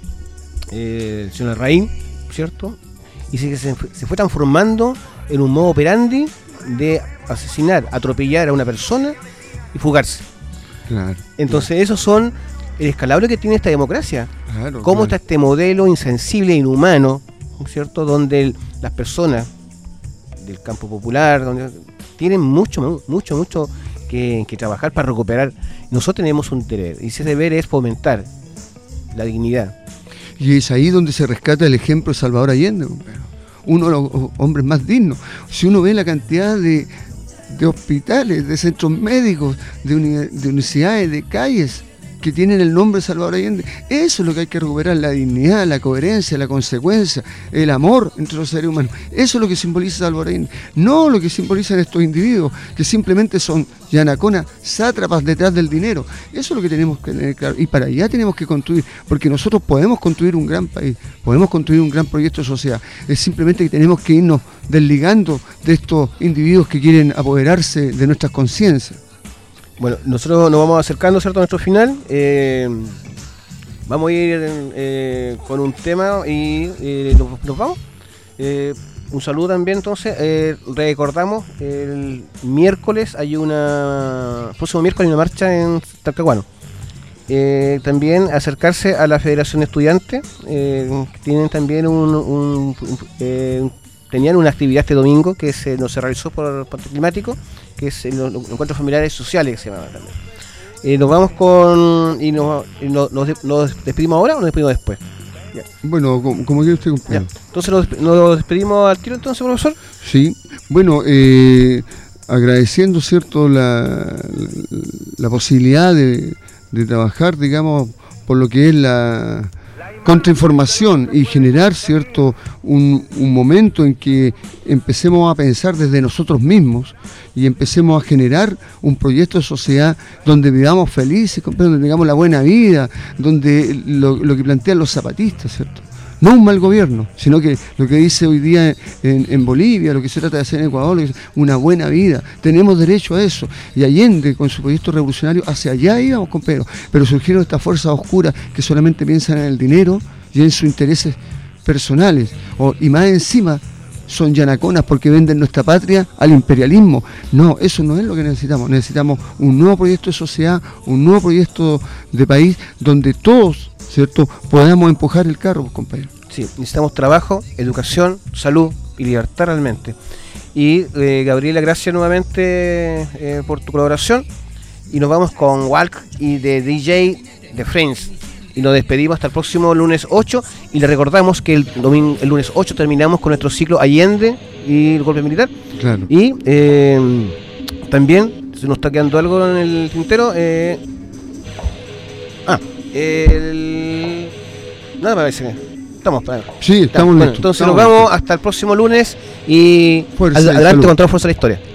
D: eh, el señor Larraín, ¿cierto? Y se, se, se fue transformando en un modo operandi de asesinar, atropellar a una persona y fugarse.
E: Claro,
D: Entonces
E: claro.
D: Esos son el escalabro que tiene esta democracia.
E: Claro,
D: Cómo
E: claro.
D: está este modelo insensible e inhumano, ¿cierto?, donde el, las personas del campo popular, donde tienen mucho, mucho, mucho que, que trabajar para recuperar. Nosotros tenemos un deber, y ese deber es fomentar la dignidad.
E: Y es ahí donde se rescata el ejemplo de Salvador Allende, compañero. Uno de los hombres más dignos. Si uno ve la cantidad de, de hospitales, de centros médicos, de, uni, de universidades, de calles que tienen el nombre de Salvador Allende, eso es lo que hay que recuperar: la dignidad, la coherencia, la consecuencia, el amor entre los seres humanos. Eso es lo que simboliza Salvador Allende, no lo que simbolizan estos individuos que simplemente son yanaconas, sátrapas detrás del dinero. Eso es lo que tenemos que tener claro, y para allá tenemos que construir, porque nosotros podemos construir un gran país, podemos construir un gran proyecto de sociedad. Es simplemente que tenemos que irnos desligando de estos individuos que quieren apoderarse de nuestras conciencias.
D: Bueno, nosotros nos vamos acercando, ¿cierto?, a nuestro final. Eh, vamos a ir eh, con un tema y eh, nos, nos vamos. Eh, un saludo también, entonces. Eh, recordamos, el miércoles hay una... El próximo miércoles hay una marcha en Talcahuano. Eh, también acercarse a la Federación de Estudiantes. Eh, tienen también un, un, un, eh, tenían una actividad este domingo que se, no se realizó por parte climático, que es el, los encuentros familiares sociales que se llamaban también. Eh, nos vamos con... y nos, y nos, nos, nos despedimos ahora o nos despedimos después. Ya.
E: Bueno, como, como quiere usted, compañero.
D: Ya. Entonces nos, nos despedimos al tiro entonces, profesor.
E: Sí, bueno, eh, agradeciendo, ¿cierto?, la, la, la posibilidad de, de trabajar, digamos, por lo que es la contrainformación y generar, ¿cierto?, un, un momento en que empecemos a pensar desde nosotros mismos y empecemos a generar un proyecto de sociedad donde vivamos felices, donde tengamos la buena vida, donde lo, lo que plantean los zapatistas, ¿cierto? No un mal gobierno, sino que lo que dice hoy día en, en Bolivia, lo que se trata de hacer en Ecuador, una buena vida. Tenemos derecho a eso. Y Allende, con su proyecto revolucionario, hacia allá íbamos, compañeros. Pero surgieron estas fuerzas oscuras que solamente piensan en el dinero y en sus intereses personales. O, y más encima, son yanaconas porque venden nuestra patria al imperialismo. No, eso no es lo que necesitamos. Necesitamos un nuevo proyecto de sociedad, un nuevo proyecto de país donde todos, ¿cierto?, podamos empujar el carro, compañeros.
D: Sí, necesitamos trabajo, educación, salud y libertad realmente. Y eh, Gabriela, gracias nuevamente eh, por tu colaboración. Y nos vamos con Walk y de D J de Friends. Y nos despedimos hasta el próximo lunes ocho. Y le recordamos que el, domingo, el lunes ocho terminamos con nuestro ciclo Allende y el golpe militar.
E: Claro.
D: Y eh, también, se nos está quedando algo en el tintero. Eh, ah, el... Nada, me parece que estamos para...
E: Sí, estamos
D: bueno,
E: listos.
D: entonces
E: Estamos
D: nos vamos
E: listos.
D: Hasta el próximo lunes y
E: Fuerza
D: ad-
E: y
D: adelante
E: salud.
D: con toda fuerza de la historia.